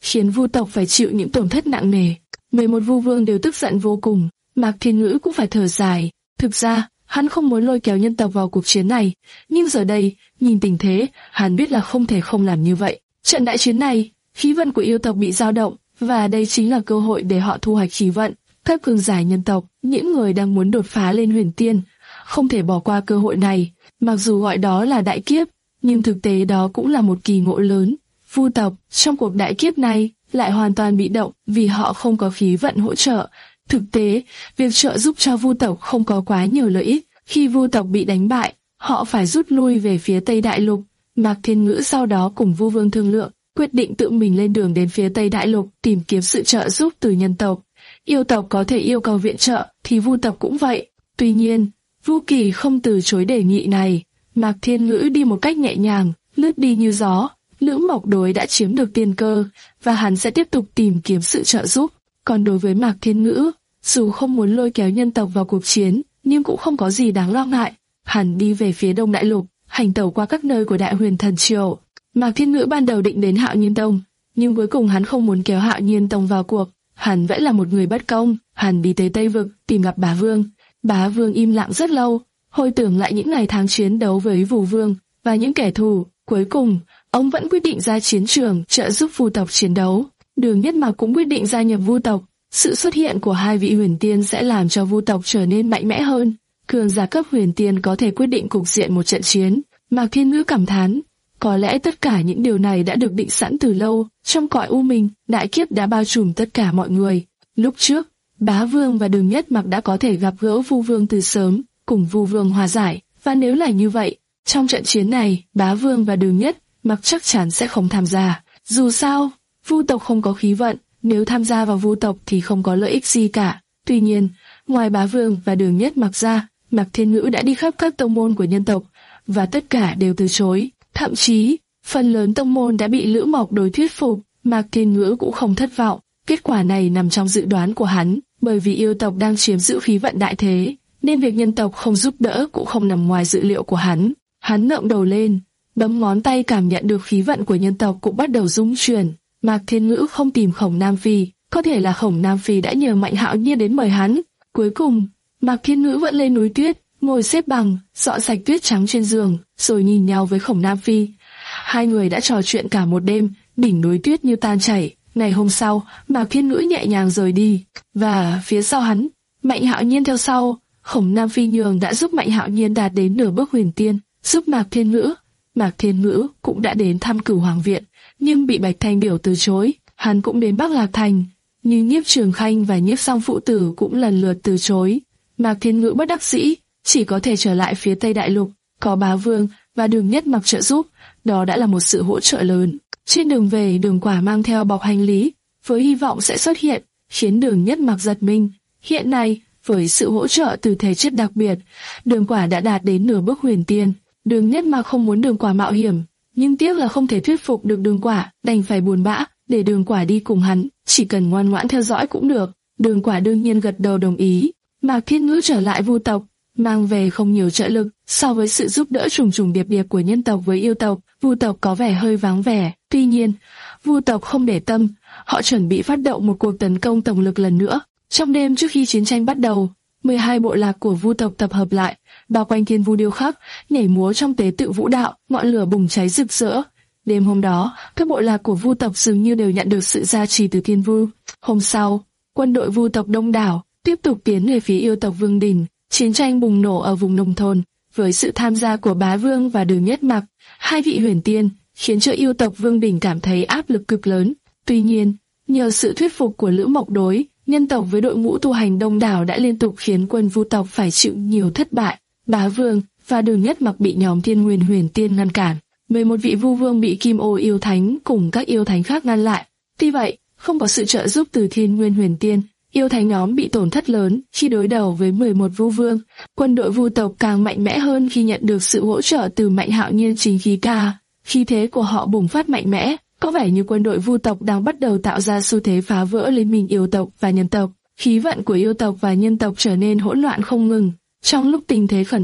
khiến vu tộc phải chịu những tổn thất nặng nề. mười một vu vương đều tức giận vô cùng, Mạc Thiên Ngữ cũng phải thở dài. Thực ra, hắn không muốn lôi kéo nhân tộc vào cuộc chiến này, nhưng giờ đây, nhìn tình thế, hắn biết là không thể không làm như vậy. Trận đại chiến này, khí vận của yêu tộc bị dao động, và đây chính là cơ hội để họ thu hoạch khí vận. Các cường giả nhân tộc, những người đang muốn đột phá lên huyền tiên, không thể bỏ qua cơ hội này. Mặc dù gọi đó là đại kiếp, nhưng thực tế đó cũng là một kỳ ngộ lớn. Vu tộc trong cuộc đại kiếp này lại hoàn toàn bị động vì họ không có khí vận hỗ trợ. Thực tế, việc trợ giúp cho vu tộc không có quá nhiều lợi ích. Khi vu tộc bị đánh bại, họ phải rút lui về phía Tây Đại Lục. Mạc Thiên Ngữ sau đó cùng vu vương thương lượng, quyết định tự mình lên đường đến phía Tây Đại Lục tìm kiếm sự trợ giúp từ nhân tộc. Yêu tộc có thể yêu cầu viện trợ, thì vu tộc cũng vậy. Tuy nhiên, Vu Kỳ không từ chối đề nghị này. Mạc Thiên Ngữ đi một cách nhẹ nhàng, lướt đi như gió. Lữ Mộc Đối đã chiếm được tiên cơ, và hắn sẽ tiếp tục tìm kiếm sự trợ giúp. Còn đối với Mạc Thiên Ngữ, dù không muốn lôi kéo nhân tộc vào cuộc chiến, nhưng cũng không có gì đáng lo ngại. Hắn đi về phía Đông Đại Lục, hành tẩu qua các nơi của Đại Huyền Thần Triều. Mạc Thiên Ngữ ban đầu định đến Hạo Nhiên Tông, nhưng cuối cùng hắn không muốn kéo Hạo Nhiên Tông vào cuộc. Hắn vẫn là một người bất công. Hắn đi tới Tây Vực tìm gặp Bá Vương. Bá Vương im lặng rất lâu, hồi tưởng lại những ngày tháng chiến đấu với Vũ Vương và những kẻ thù. Cuối cùng, ông vẫn quyết định ra chiến trường trợ giúp vu tộc chiến đấu. Đường Nhất Mặc cũng quyết định gia nhập vu tộc. Sự xuất hiện của hai vị huyền tiên sẽ làm cho vu tộc trở nên mạnh mẽ hơn. Cường giả cấp huyền tiên có thể quyết định cục diện một trận chiến. Mạc Thiên Ngữ cảm thán, có lẽ tất cả những điều này đã được định sẵn từ lâu. Trong cõi u minh, đại kiếp đã bao trùm tất cả mọi người. Lúc trước, Bá Vương và Đường Nhất Mặc đã có thể gặp gỡ Vu Vương từ sớm, cùng Vu Vương hòa giải. Và nếu là như vậy, trong trận chiến này, Bá Vương và Đường Nhất Mặc chắc chắn sẽ không tham gia. Dù sao, vu tộc không có khí vận, nếu tham gia vào vu tộc thì không có lợi ích gì cả. Tuy nhiên, ngoài Bá Vương và Đường Nhất Mặc ra, Mạc Thiên Ngữ đã đi khắp các tông môn của nhân tộc, và tất cả đều từ chối. Thậm chí, phần lớn tông môn đã bị Lữ Mộc Đối thuyết phục. Mạc Thiên Ngữ cũng không thất vọng. Kết quả này nằm trong dự đoán của hắn, bởi vì yêu tộc đang chiếm giữ khí vận đại thế, nên việc nhân tộc không giúp đỡ cũng không nằm ngoài dự liệu của hắn. Hắn ngẩng đầu lên, bấm ngón tay cảm nhận được khí vận của nhân tộc cũng bắt đầu rung chuyển. Mạc Thiên Ngữ không tìm Khổng Nam Phi, có thể là Khổng Nam Phi đã nhờ Mạnh Hạo Nhiên đến mời hắn. Cuối cùng, Mạc Thiên Ngữ vẫn lên núi tuyết, ngồi xếp bằng, dọn sạch tuyết trắng trên giường, rồi nhìn nhau với Khổng Nam Phi. Hai người đã trò chuyện cả một đêm, đỉnh núi tuyết như tan chảy. Ngày hôm sau, Mạc Thiên Ngữ nhẹ nhàng rời đi, và phía sau hắn, Mạnh Hạo Nhiên theo sau. Khổng Nam Phi nhường đã giúp Mạnh Hạo Nhiên đạt đến nửa bước huyền tiên, giúp Mạc Thiên Ngữ. Mạc Thiên Ngữ cũng đã đến thăm Cửu Hoàng Viện, nhưng bị Bạch Thanh Biểu từ chối. Hắn cũng đến Bắc Lạc Thành, nhưng Nhiếp Trường Khanh và Nhiếp Song phụ tử cũng lần lượt từ chối. Mạc Thiên Ngữ bất đắc dĩ, chỉ có thể trở lại phía Tây Đại Lục. Có Bá Vương và Đường Nhất Mặc trợ giúp, đó đã là một sự hỗ trợ lớn. Trên đường về, Đường Quả mang theo bọc hành lý, với hy vọng sẽ xuất hiện, khiến Đường Nhất Mặc giật mình. Hiện nay, với sự hỗ trợ từ thể chất đặc biệt, Đường Quả đã đạt đến nửa bước huyền tiên. Đường Nhất Mặc không muốn Đường Quả mạo hiểm, nhưng tiếc là không thể thuyết phục được Đường Quả, đành phải buồn bã để Đường Quả đi cùng hắn, chỉ cần ngoan ngoãn theo dõi cũng được. Đường Quả đương nhiên gật đầu đồng ý. Mạc Thiên Ngữ trở lại vu tộc, mang về không nhiều trợ lực. So với sự giúp đỡ trùng trùng điệp điệp của nhân tộc với yêu tộc, vu tộc có vẻ hơi vắng vẻ. Tuy nhiên, vu tộc không để tâm, họ chuẩn bị phát động một cuộc tấn công tổng lực lần nữa. Trong đêm trước khi chiến tranh bắt đầu, mười hai bộ lạc của vu tộc tập hợp lại, bao quanh Thiên Vu điêu khắc, nhảy múa trong tế tự vũ đạo, ngọn lửa bùng cháy rực rỡ. Đêm hôm đó, các bộ lạc của vu tộc dường như đều nhận được sự gia trì từ Thiên Vu. Hôm sau, quân đội vu tộc đông đảo tiếp tục tiến về phía yêu tộc Vương Đình. Chiến tranh bùng nổ ở vùng nông thôn, với sự tham gia của Bá Vương và Đường Nhất Mặc, hai vị huyền tiên, khiến cho yêu tộc Vương Đình cảm thấy áp lực cực lớn. Tuy nhiên, nhờ sự thuyết phục của Lữ Mộc Đối, nhân tộc với đội ngũ tu hành đông đảo đã liên tục khiến quân vu tộc phải chịu nhiều thất bại. Bá Vương và Đường Nhất Mặc bị nhóm Thiên Nguyên huyền tiên ngăn cản. mười một vị vu vương bị Kim Ô yêu thánh cùng các yêu thánh khác ngăn lại. Tuy vậy, không có sự trợ giúp từ Thiên Nguyên huyền tiên, yêu thánh nhóm bị tổn thất lớn khi đối đầu với mười một vu vương. Quân đội vu tộc càng mạnh mẽ hơn khi nhận được sự hỗ trợ từ Mạnh Hạo Nhiên chính khí ca. Khí thế của họ bùng phát mạnh mẽ, có vẻ như quân đội vu tộc đang bắt đầu tạo ra xu thế phá vỡ liên minh yêu tộc và nhân tộc. Khí vận của yêu tộc và nhân tộc trở nên hỗn loạn không ngừng. Trong lúc tình thế khẩn cấp,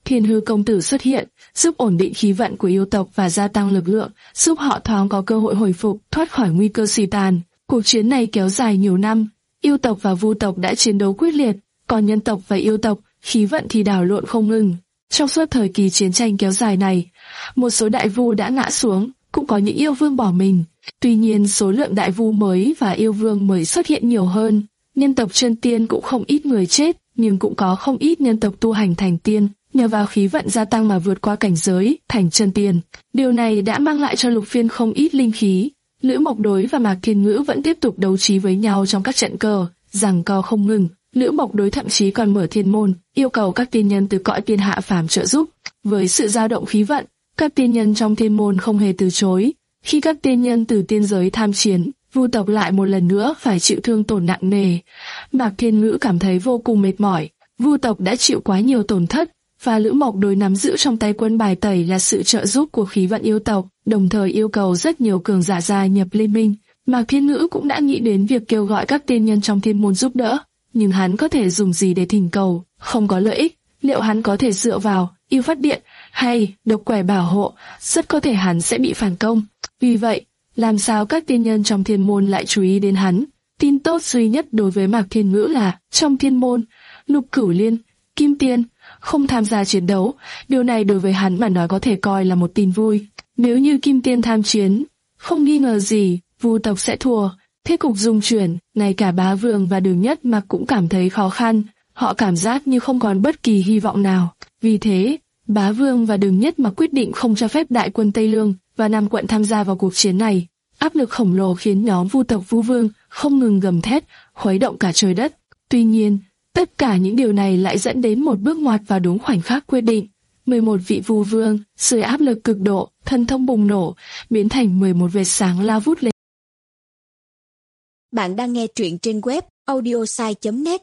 Thiên Hư công tử xuất hiện, giúp ổn định khí vận của yêu tộc và gia tăng lực lượng, giúp họ thoáng có cơ hội hồi phục, thoát khỏi nguy cơ suy tàn. Cuộc chiến này kéo dài nhiều năm, yêu tộc và vu tộc đã chiến đấu quyết liệt, còn nhân tộc và yêu tộc, khí vận thì đảo lộn không ngừng. Trong suốt thời kỳ chiến tranh kéo dài này, một số đại vu đã ngã xuống, cũng có những yêu vương bỏ mình. Tuy nhiên số lượng đại vu mới và yêu vương mới xuất hiện nhiều hơn. Nhân tộc chân tiên cũng không ít người chết, nhưng cũng có không ít nhân tộc tu hành thành tiên, nhờ vào khí vận gia tăng mà vượt qua cảnh giới thành chân tiên. Điều này đã mang lại cho Lục Phiên không ít linh khí. Lữ Mộc Đối và Mạc Thiên Ngữ vẫn tiếp tục đấu trí với nhau trong các trận cờ, giằng co không ngừng. Lữ Mộc Đối thậm chí còn mở thiên môn, yêu cầu các tiên nhân từ cõi tiên hạ phàm trợ giúp. Với sự dao động khí vận, các tiên nhân trong thiên môn không hề từ chối. Khi các tiên nhân từ tiên giới tham chiến, vu tộc lại một lần nữa phải chịu thương tổn nặng nề. Mạc Thiên Ngữ cảm thấy vô cùng mệt mỏi. Vu tộc đã chịu quá nhiều tổn thất, và Lữ Mộc Đối nắm giữ trong tay quân bài tẩy là sự trợ giúp của khí vận yêu tộc, đồng thời yêu cầu rất nhiều cường giả gia nhập liên minh. Mạc Thiên Ngữ cũng đã nghĩ đến việc kêu gọi các tiên nhân trong thiên môn giúp đỡ, nhưng hắn có thể dùng gì để thỉnh cầu? Không có lợi ích. Liệu hắn có thể dựa vào yêu phát điện hay độc quẻ bảo hộ? Rất có thể hắn sẽ bị phản công. Vì vậy, làm sao các tiên nhân trong thiên môn lại chú ý đến hắn? Tin tốt duy nhất đối với Mạc Thiên Ngữ là trong thiên môn, Lục Cửu Liên, Kim Tiên không tham gia chiến đấu. Điều này đối với hắn mà nói có thể coi là một tin vui. Nếu như Kim Tiên tham chiến, không nghi ngờ gì, vu tộc sẽ thua. Thế cục dung chuyển, ngay cả Bá Vương và Đường Nhất Mặc cũng cảm thấy khó khăn. Họ cảm giác như không còn bất kỳ hy vọng nào. Vì thế, Bá Vương và Đường Nhất Mặc quyết định không cho phép đại quân Tây Lương và Nam quận tham gia vào cuộc chiến này. Áp lực khổng lồ khiến nhóm vu tộc Vu Vương không ngừng gầm thét, khuấy động cả trời đất. Tuy nhiên, tất cả những điều này lại dẫn đến một bước ngoặt vào đúng khoảnh khắc quyết định. mười một vị Vu Vương, dưới áp lực cực độ, thần thông bùng nổ, biến thành mười một vệt sáng lao vút lên. Bạn đang nghe truyện trên web audiosai chấm net.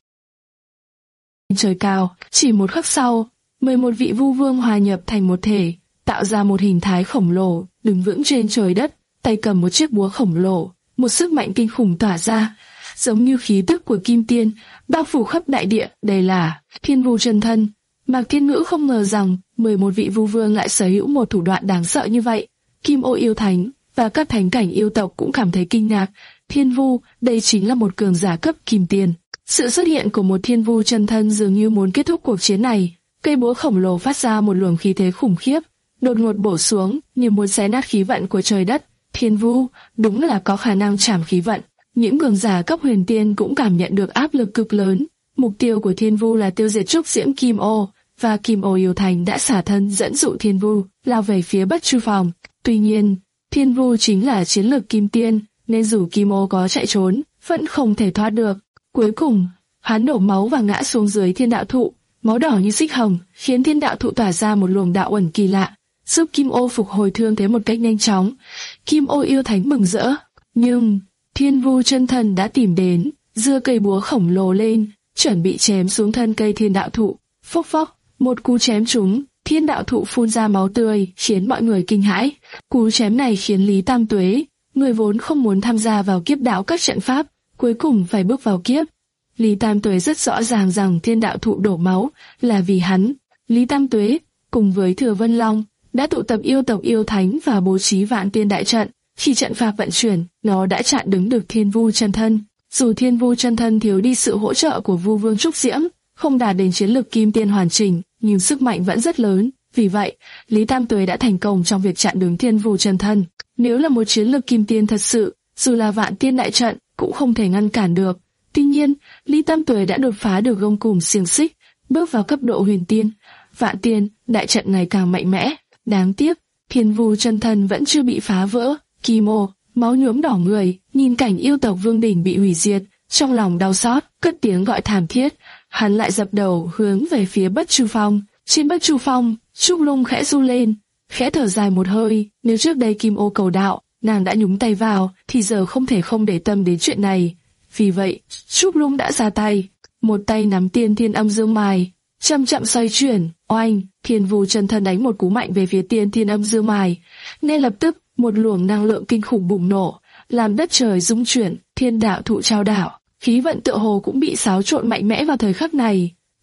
Trời cao, chỉ một khắc sau, mười một vị Vu Vương hòa nhập thành một thể, tạo ra một hình thái khổng lồ, đứng vững trên trời đất, tay cầm một chiếc búa khổng lồ, một sức mạnh kinh khủng tỏa ra, giống như khí tức của Kim Tiên, bao phủ khắp đại địa. Đây là Thiên Vu chân thân. Mạc Thiên Ngữ không ngờ rằng mười một vị Vu Vương lại sở hữu một thủ đoạn đáng sợ như vậy. Kim Ô yêu thánh và các thánh cảnh yêu tộc cũng cảm thấy kinh ngạc. Thiên Vu, đây chính là một cường giả cấp Kim Tiên. Sự xuất hiện của một Thiên Vu chân thân dường như muốn kết thúc cuộc chiến này. Cây búa khổng lồ phát ra một luồng khí thế khủng khiếp, đột ngột bổ xuống như muốn xé nát khí vận của trời đất. Thiên Vu đúng là có khả năng trảm khí vận. Những cường giả cấp huyền tiên cũng cảm nhận được áp lực cực lớn. Mục tiêu của Thiên Vu là tiêu diệt trúc diễm Kim Ô, và Kim Ô yêu thành đã xả thân dẫn dụ Thiên Vu lao về phía Bất Chu Phòng. Tuy nhiên, Thiên Vu chính là chiến lược Kim Tiên, nên dù Kim Ô có chạy trốn, vẫn không thể thoát được. Cuối cùng, hắn đổ máu và ngã xuống dưới thiên đạo thụ, máu đỏ như xích hồng, khiến thiên đạo thụ tỏa ra một luồng đạo ẩn kỳ lạ, giúp Kim Ô phục hồi thương thế một cách nhanh chóng. Kim Ô yêu thánh mừng rỡ, nhưng Thiên Vu chân thần đã tìm đến, giơ cây búa khổng lồ lên, chuẩn bị chém xuống thân cây thiên đạo thụ. Phốc phốc, một cú chém trúng, thiên đạo thụ phun ra máu tươi, khiến mọi người kinh hãi. Cú chém này khiến Lý Tam Tuế, người vốn không muốn tham gia vào kiếp đạo các trận pháp, cuối cùng phải bước vào kiếp. Lý Tam Tuế rất rõ ràng rằng thiên đạo thụ đổ máu là vì hắn. Lý Tam Tuế cùng với Thừa Vân Long đã tụ tập yêu tộc yêu thánh và bố trí vạn tiên đại trận. Khi trận pháp vận chuyển, nó đã chặn đứng được Thiên Vu chân thân. Dù Thiên Vu chân thân thiếu đi sự hỗ trợ của Vu Vương Trúc Diễm, không đạt đến chiến lực Kim Tiên hoàn chỉnh, nhưng sức mạnh vẫn rất lớn. Vì vậy, Lý Tam Tuế đã thành công trong việc chặn đứng Thiên Vu chân thân. Nếu là một chiến lực Kim Tiên thật sự, dù là vạn tiên đại trận cũng không thể ngăn cản được. Tuy nhiên, Lý Tam Tuế đã đột phá được gông cùm xiềng xích, bước vào cấp độ huyền tiên. Vạn tiên đại trận ngày càng mạnh mẽ. Đáng tiếc, Thiên Vu chân thân vẫn chưa bị phá vỡ. Kim Ô, máu nhuốm đỏ người, nhìn cảnh yêu tộc Vương đỉnh bị hủy diệt, trong lòng đau xót, cất tiếng gọi thảm thiết. Hắn lại dập đầu hướng về phía Bất Chu Phong. Trên Bất Chu Phong, Trúc Lung khẽ du lên, khẽ thở dài một hơi. Nếu trước đây Kim Ô cầu đạo, nàng đã nhúng tay vào, thì giờ không thể không để tâm đến chuyện này. Vì vậy, Trúc Lung đã ra tay, một tay nắm tiên thiên âm dương mài, chậm chậm xoay chuyển. Oanh, Thiên Vu chân thân đánh một cú mạnh về phía tiên thiên âm dương mài, ngay lập tức một luồng năng lượng kinh khủng bùng nổ, làm đất trời rung chuyển, thiên đạo thụ trao đảo. Khí vận tựa hồ cũng bị xáo trộn mạnh mẽ vào thời khắc này.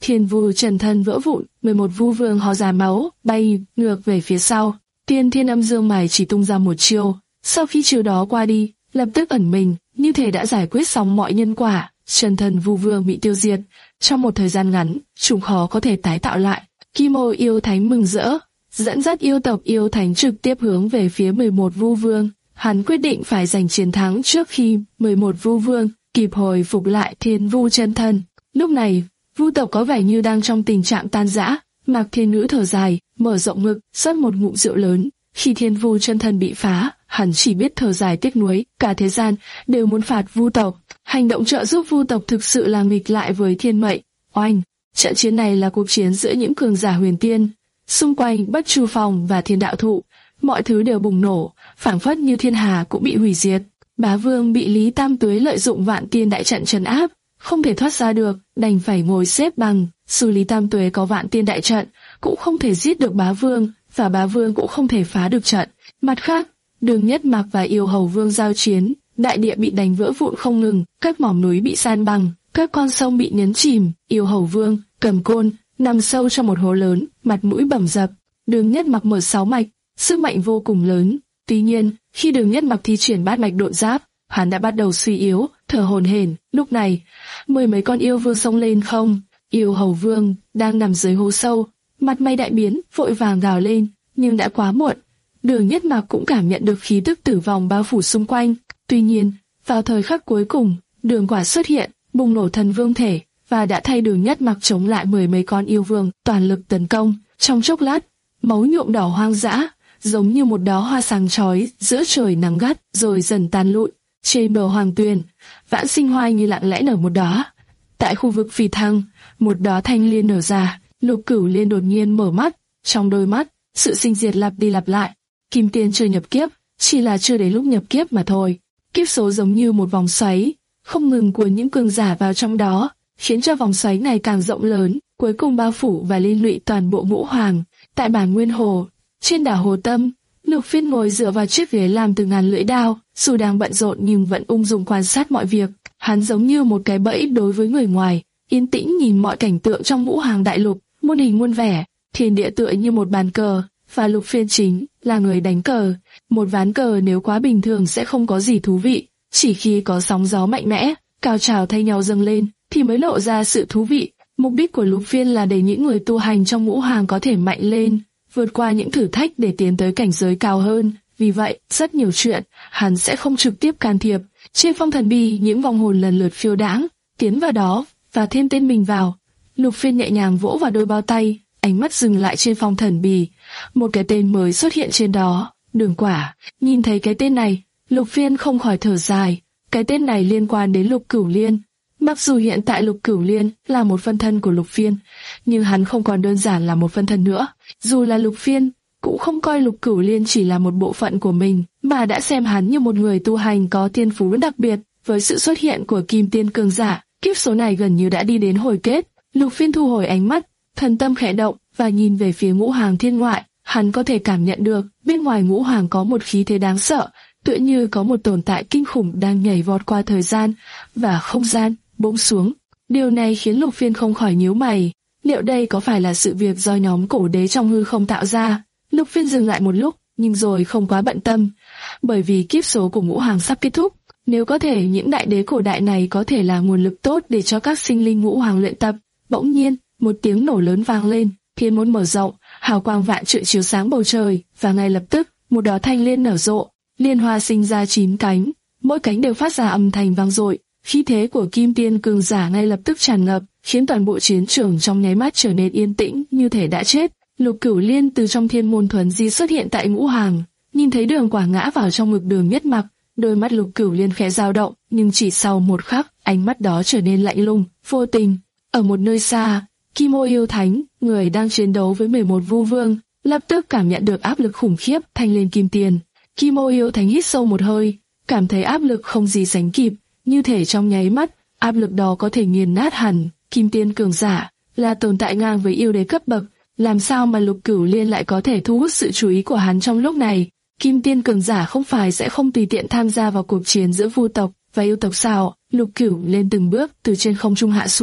Thiên vu chân thân vỡ vụn, mười một vu vương ho ra máu, bay ngược về phía sau. Tiên Thiên Âm Dương Mài chỉ tung ra một chiêu, sau khi chiêu đó qua đi, lập tức ẩn mình, như thể đã giải quyết xong mọi nhân quả. Chân thân vu vương bị tiêu diệt, trong một thời gian ngắn, chúng khó có thể tái tạo lại. Kim Ô yêu thánh mừng rỡ, dẫn dắt yêu tộc yêu thánh trực tiếp hướng về phía mười một vu vương. Hắn quyết định phải giành chiến thắng trước khi mười một vu vương kịp hồi phục lại thiên vu chân thân. Lúc này, vu tộc có vẻ như đang trong tình trạng tan rã. Mạc Thiên Ngữ thở dài, mở rộng ngực, rót một ngụm rượu lớn. Khi thiên vu chân thân bị phá, hắn chỉ biết thở dài tiếc nuối. Cả thế gian đều muốn phạt vu tộc. Hành động trợ giúp vu tộc thực sự là nghịch lại với thiên mệnh. Oanh! Trận chiến này là cuộc chiến giữa những cường giả huyền tiên. Xung quanh Bất Chu Phong và Thiên Đạo Thụ, mọi thứ đều bùng nổ, phảng phất như thiên hà cũng bị hủy diệt. Bá Vương bị Lý Tam Tuế lợi dụng Vạn Tiên đại trận trấn áp, không thể thoát ra được, đành phải ngồi xếp bằng. Dù Lý Tam Tuế có Vạn Tiên đại trận, cũng không thể giết được Bá Vương, và Bá Vương cũng không thể phá được trận. Mặt khác, Đường Nhất Mặc và Yêu Hầu Vương giao chiến, đại địa bị đánh vỡ vụn không ngừng, các mỏm núi bị san bằng, các con sông bị nhấn chìm. Yêu Hầu Vương cầm côn, nằm sâu trong một hố lớn, mặt mũi bầm dập. Đường Nhất Mặc mở sáu mạch, sức mạnh vô cùng lớn. Tuy nhiên, khi Đường Nhất Mặc thi triển bát mạch độn giáp, hắn đã bắt đầu suy yếu, thở hổn hển. Lúc này, mười mấy con yêu vương xông lên không. Yêu Hầu Vương đang nằm dưới hố sâu, mặt mày đại biến, vội vàng gào lên, nhưng đã quá muộn. Đường Nhất Mặc cũng cảm nhận được khí tức tử vong bao phủ xung quanh. Tuy nhiên, vào thời khắc cuối cùng, Đường Quả xuất hiện, bùng nổ thần vương thể, và đã thay Đường Nhất Mặc chống lại mười mấy con yêu vương toàn lực tấn công. Trong chốc lát, máu nhuộm đỏ hoang dã, giống như một đóa hoa sáng chói giữa trời nắng gắt, rồi dần tan lụi. Trên bờ hoàng tuyền, vãn sinh hoa như lặng lẽ nở một đóa. Tại khu vực Phì Thăng, một đóa thanh liên nở ra. Lục Cửu Liên đột nhiên mở mắt, trong đôi mắt, sự sinh diệt lặp đi lặp lại. Kim Tiên chưa nhập kiếp, chỉ là chưa đến lúc nhập kiếp mà thôi. Kiếp số giống như một vòng xoáy, không ngừng cuốn những cường giả vào trong đó, khiến cho vòng xoáy này càng rộng lớn, cuối cùng bao phủ và liên lụy toàn bộ Ngũ Hoàng. Tại bản Nguyên Hồ, trên đảo Hồ Tâm, Lục Phiên ngồi dựa vào chiếc ghế làm từ ngàn lưỡi đao, dù đang bận rộn nhưng vẫn ung dung quan sát mọi việc. Hắn giống như một cái bẫy đối với người ngoài, yên tĩnh nhìn mọi cảnh tượng trong Ngũ Hoàng đại lục, muôn hình muôn vẻ, thiên địa tựa như một bàn cờ, và Lục Phiên chính là người đánh cờ. Một ván cờ nếu quá bình thường sẽ không có gì thú vị, chỉ khi có sóng gió mạnh mẽ, cao trào thay nhau dâng lên, thì mới lộ ra sự thú vị. Mục đích của Lục Phiên là để những người tu hành trong Ngũ Hoàng có thể mạnh lên, vượt qua những thử thách để tiến tới cảnh giới cao hơn. Vì vậy, rất nhiều chuyện, hắn sẽ không trực tiếp can thiệp. Trên phong thần bì, những vong hồn lần lượt phiêu đãng, tiến vào đó, và thêm tên mình vào. Lục Phiên nhẹ nhàng vỗ vào đôi bao tay, ánh mắt dừng lại trên phong thần bì. Một cái tên mới xuất hiện trên đó, Đường Quả. Nhìn thấy cái tên này, Lục Phiên không khỏi thở dài. Cái tên này liên quan đến Lục Cửu Liên. Mặc dù hiện tại Lục Cửu Liên là một phân thân của Lục Phiên, nhưng hắn không còn đơn giản là một phân thân nữa. Dù là Lục Phiên, cũng không coi Lục Cửu Liên chỉ là một bộ phận của mình, mà đã xem hắn như một người tu hành có thiên phú đặc biệt. Với sự xuất hiện của Kim Tiên cường giả, kiếp số này gần như đã đi đến hồi kết. Lục Phiên thu hồi ánh mắt, thần tâm khẽ động và nhìn về phía Ngũ Hoàng thiên ngoại. Hắn có thể cảm nhận được bên ngoài Ngũ Hoàng có một khí thế đáng sợ, tựa như có một tồn tại kinh khủng đang nhảy vọt qua thời gian và không gian, bỗng xuống. Điều này khiến Lục Phiên không khỏi nhíu mày. Liệu đây có phải là sự việc do nhóm cổ đế trong hư không tạo ra? Lục Phiên dừng lại một lúc, nhưng rồi không quá bận tâm, bởi vì kiếp số của Ngũ Hoàng sắp kết thúc. Nếu có thể, những đại đế cổ đại này có thể là nguồn lực tốt để cho các sinh linh Ngũ Hoàng luyện tập. Bỗng nhiên, một tiếng nổ lớn vang lên, thiên môn mở rộng, hào quang vạn trượng chiếu sáng bầu trời, và ngay lập tức, một đóa thanh liên nở rộ, liên hoa sinh ra chín cánh, mỗi cánh đều phát ra âm thanh vang dội. Khí thế của Kim Tiên cường giả ngay lập tức tràn ngập, khiến toàn bộ chiến trường trong nháy mắt trở nên yên tĩnh, như thể đã chết. Lục Cửu Liên từ trong thiên môn thuần di xuất hiện tại Ngũ Hoàng, nhìn thấy Đường Quả ngã vào trong ngực Đường Nhất Mặc, đôi mắt Lục Cửu Liên khẽ dao động, nhưng chỉ sau một khắc, ánh mắt đó trở nên lạnh lùng, vô tình. Ở một nơi xa, Kim Ô yêu thánh, người đang chiến đấu với mười một vu vương, lập tức cảm nhận được áp lực khủng khiếp thanh lên Kim Tiền. Kim Ô yêu thánh hít sâu một hơi, cảm thấy áp lực không gì sánh kịp, như thể trong nháy mắt, áp lực đó có thể nghiền nát hẳn. Kim Tiên cường giả là tồn tại ngang với yêu đế cấp bậc, làm sao mà Lục Cửu Liên lại có thể thu hút sự chú ý của hắn trong lúc này? Kim Tiên cường giả không phải sẽ không tùy tiện tham gia vào cuộc chiến giữa vu tộc và yêu tộc sao? Lục Cửu Liên từng bước từ trên không trung hạ xuống,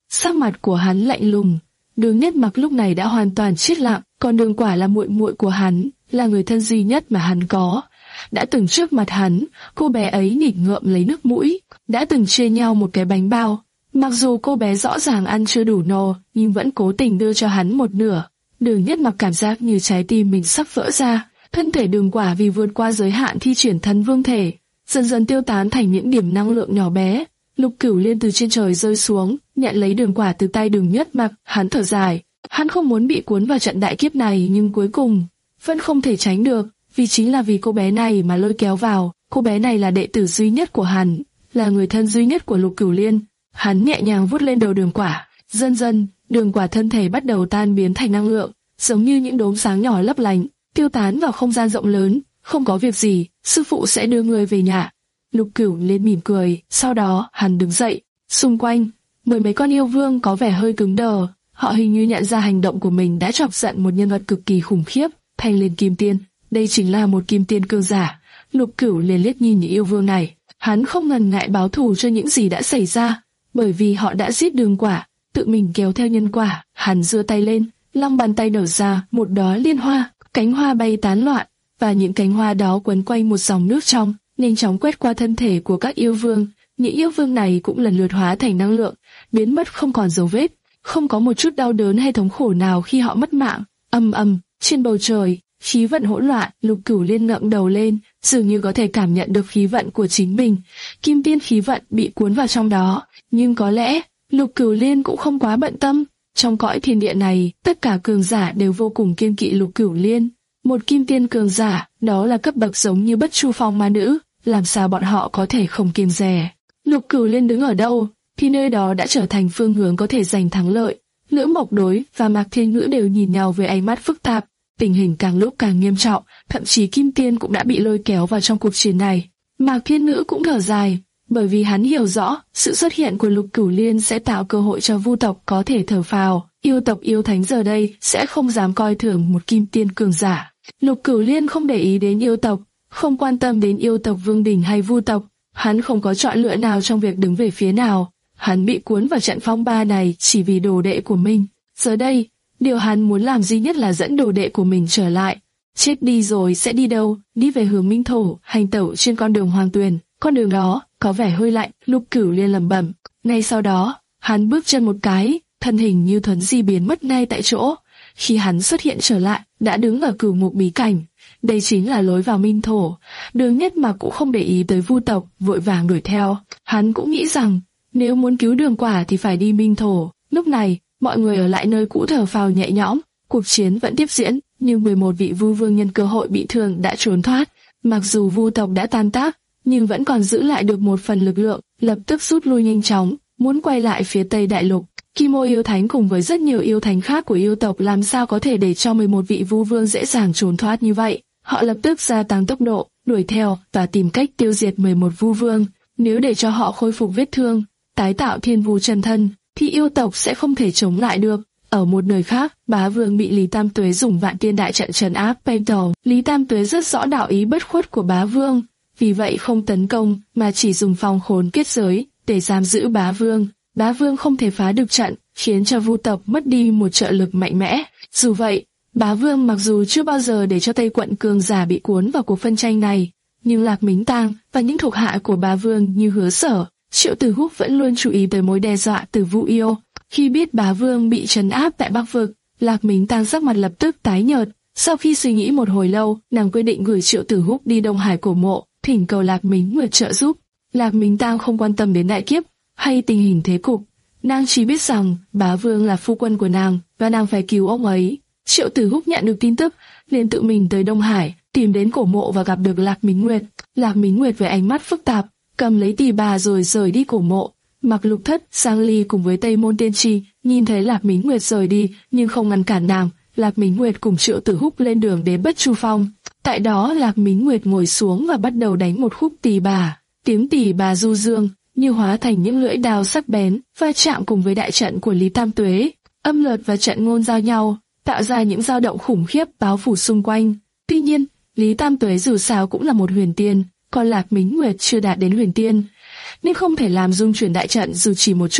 Sắc mặt của hắn lạnh lùng. Đường Nhất Mặc lúc này đã hoàn toàn chết lặng, còn Đường Quả là muội muội của hắn, là người thân duy nhất mà hắn có. Đã từng trước mặt hắn, cô bé ấy nghịch ngợm lấy nước mũi, đã từng chia nhau một cái bánh bao. Mặc dù cô bé rõ ràng ăn chưa đủ no, nhưng vẫn cố tình đưa cho hắn một nửa. Đường Nhất Mặc cảm giác như trái tim mình sắp vỡ ra. Thân thể Đường Quả vì vượt qua giới hạn thi triển thân vương thể, dần dần tiêu tán thành những điểm năng lượng nhỏ bé. Lục Cửu Liên từ trên trời rơi xuống, nhận lấy Đường Quả từ tay Đường Nhất Mặc, hắn thở dài. Hắn không muốn bị cuốn vào trận đại kiếp này, nhưng cuối cùng vẫn không thể tránh được, vì chính là vì cô bé này mà lôi kéo vào. Cô bé này là đệ tử duy nhất của hắn, là người thân duy nhất của Lục Cửu Liên. Hắn nhẹ nhàng vuốt lên đầu Đường Quả, dần dần, Đường Quả thân thể bắt đầu tan biến thành năng lượng, giống như những đốm sáng nhỏ lấp lánh, tiêu tán vào không gian rộng lớn. Không có việc gì, sư phụ sẽ đưa người về nhà. Lục Cửu Liên mỉm cười, sau đó hắn đứng dậy. Xung quanh, mười mấy con yêu vương có vẻ hơi cứng đờ, họ hình như nhận ra hành động của mình đã chọc giận một nhân vật cực kỳ khủng khiếp. Thanh Liên Kim Tiên, đây chính là một kim tiên cường giả. Lục Cửu Liên liếc nhìn những yêu vương này, hắn không ngần ngại báo thù cho những gì đã xảy ra, bởi vì họ đã giết Đường Quả, tự mình kéo theo nhân quả. Hắn giơ tay lên, long bàn tay nở ra một đóa liên hoa, cánh hoa bay tán loạn, và những cánh hoa đó quấn quanh một dòng nước trong, nhanh chóng quét qua thân thể của các yêu vương. Những yêu vương này cũng lần lượt hóa thành năng lượng, biến mất không còn dấu vết, không có một chút đau đớn hay thống khổ nào khi họ mất mạng. Ầm ầm, trên bầu trời, khí vận hỗn loạn. Lục Cửu Liên ngẩng đầu lên, dường như có thể cảm nhận được khí vận của chính mình. Kim tiên khí vận bị cuốn vào trong đó, nhưng có lẽ Lục Cửu Liên cũng không quá bận tâm. Trong cõi thiên địa này, tất cả cường giả đều vô cùng kiêng kỵ Lục Cửu Liên. Một kim tiên cường giả, đó là cấp bậc giống như Bất Chu Phong ma nữ, làm sao bọn họ có thể không kiêng dè. Lục Cửu Liên đứng ở đâu, thì nơi đó đã trở thành phương hướng có thể giành thắng lợi. Lữ Mộc Đối và Mạc Thiên Ngữ đều nhìn nhau với ánh mắt phức tạp. Tình hình càng lúc càng nghiêm trọng, thậm chí Kim Tiên cũng đã bị lôi kéo vào trong cuộc chiến này. Mạc Thiên Ngữ cũng thở dài, bởi vì hắn hiểu rõ sự xuất hiện của Lục Cửu Liên sẽ tạo cơ hội cho vu tộc có thể thở phào. Yêu tộc yêu thánh giờ đây sẽ không dám coi thường một Kim Tiên cường giả. Lục Cửu Liên không để ý đến yêu tộc, không quan tâm đến yêu tộc vương đình hay vu tộc. Hắn không có chọn lựa nào trong việc đứng về phía nào. Hắn bị cuốn vào trận phong ba này chỉ vì đồ đệ của mình. Giờ đây, điều hắn muốn làm duy nhất là dẫn đồ đệ của mình trở lại. Chết đi rồi sẽ đi đâu? Đi về hướng Minh Thổ, hành tẩu trên con đường Hoàng Tuyền. Con đường đó có vẻ hơi lạnh. Lục Cửu Liên lẩm bẩm. Ngay sau đó, hắn bước chân một cái, thân hình như thuấn di biến mất ngay tại chỗ. Khi hắn xuất hiện trở lại, đã đứng ở cửu ngục bí cảnh. Đây chính là lối vào Minh Thổ. Đường Nhất Mặc cũng không để ý tới vu tộc, vội vàng đuổi theo. Hắn cũng nghĩ rằng nếu muốn cứu Đường Quả thì phải đi Minh Thổ. Lúc này, mọi người ở lại nơi cũ thở phào nhẹ nhõm. Cuộc chiến vẫn tiếp diễn, nhưng mười một vị vu vương nhân cơ hội bị thương đã trốn thoát. Mặc dù vu tộc đã tan tác, nhưng vẫn còn giữ lại được một phần lực lượng, lập tức rút lui nhanh chóng, muốn quay lại phía Tây Đại Lục. Kim Ô yêu thánh cùng với rất nhiều yêu thánh khác của yêu tộc làm sao có thể để cho mười một vị vu vương dễ dàng trốn thoát như vậy. Họ lập tức gia tăng tốc độ, đuổi theo và tìm cách tiêu diệt mười một vu vương. Nếu để cho họ khôi phục vết thương, tái tạo thiên vu chân thân, thì yêu tộc sẽ không thể chống lại được. Ở một nơi khác, Bá Vương bị Lý Tam Tuế dùng Vạn Tiên Đại Trận trấn áp Payton. Lý Tam Tuế rất rõ đạo ý bất khuất của Bá Vương, vì vậy không tấn công mà chỉ dùng phong khốn kết giới để giam giữ Bá Vương. Bá Vương không thể phá được trận, khiến cho vu tộc mất đi một trợ lực mạnh mẽ. Dù vậy, Bá Vương mặc dù chưa bao giờ để cho Tây Quận cường giả bị cuốn vào cuộc phân tranh này, nhưng Lạc Mính Tang và những thuộc hạ của Bá Vương như Hứa Sở, Triệu Tử Húc vẫn luôn chú ý tới mối đe dọa từ Vu Yêu. Khi biết Bá Vương bị trấn áp tại Bắc Vực, Lạc Mính Tang sắc mặt lập tức tái nhợt. Sau khi suy nghĩ một hồi lâu, nàng quyết định gửi Triệu Tử Húc đi Đông Hải cổ mộ, thỉnh cầu Lạc Mính Nguyệt trợ giúp. Lạc Mính Tang không quan tâm đến đại kiếp hay tình hình thế cục, nàng chỉ biết rằng Bá Vương là phu quân của nàng và nàng phải cứu ông ấy. Triệu Tử Húc nhận được tin tức, liền tự mình tới Đông Hải, tìm đến cổ mộ và gặp được Lạc Mính Nguyệt. Lạc Mính Nguyệt với ánh mắt phức tạp, cầm lấy tỳ bà rồi rời đi cổ mộ. Mặc Lục Thất, Sang Ly cùng với Tây Môn Tiên Tri nhìn thấy Lạc Mính Nguyệt rời đi, nhưng không ngăn cản nàng. Lạc Mính Nguyệt cùng Triệu Tử Húc lên đường đến Bất Chu Phong. Tại đó, Lạc Mính Nguyệt ngồi xuống và bắt đầu đánh một khúc tỳ bà. Tiếng tỳ bà du dương như hóa thành những lưỡi đao sắc bén, va chạm cùng với đại trận của Lý Tam Tuế. Âm luật và trận ngôn giao nhau, tạo ra những dao động khủng khiếp bao phủ xung quanh. Tuy nhiên, Lý Tam Tuế dù sao cũng là một huyền tiên, còn Lạc Mính Nguyệt chưa đạt đến huyền tiên, nên không thể làm rung chuyển đại trận dù chỉ một chút.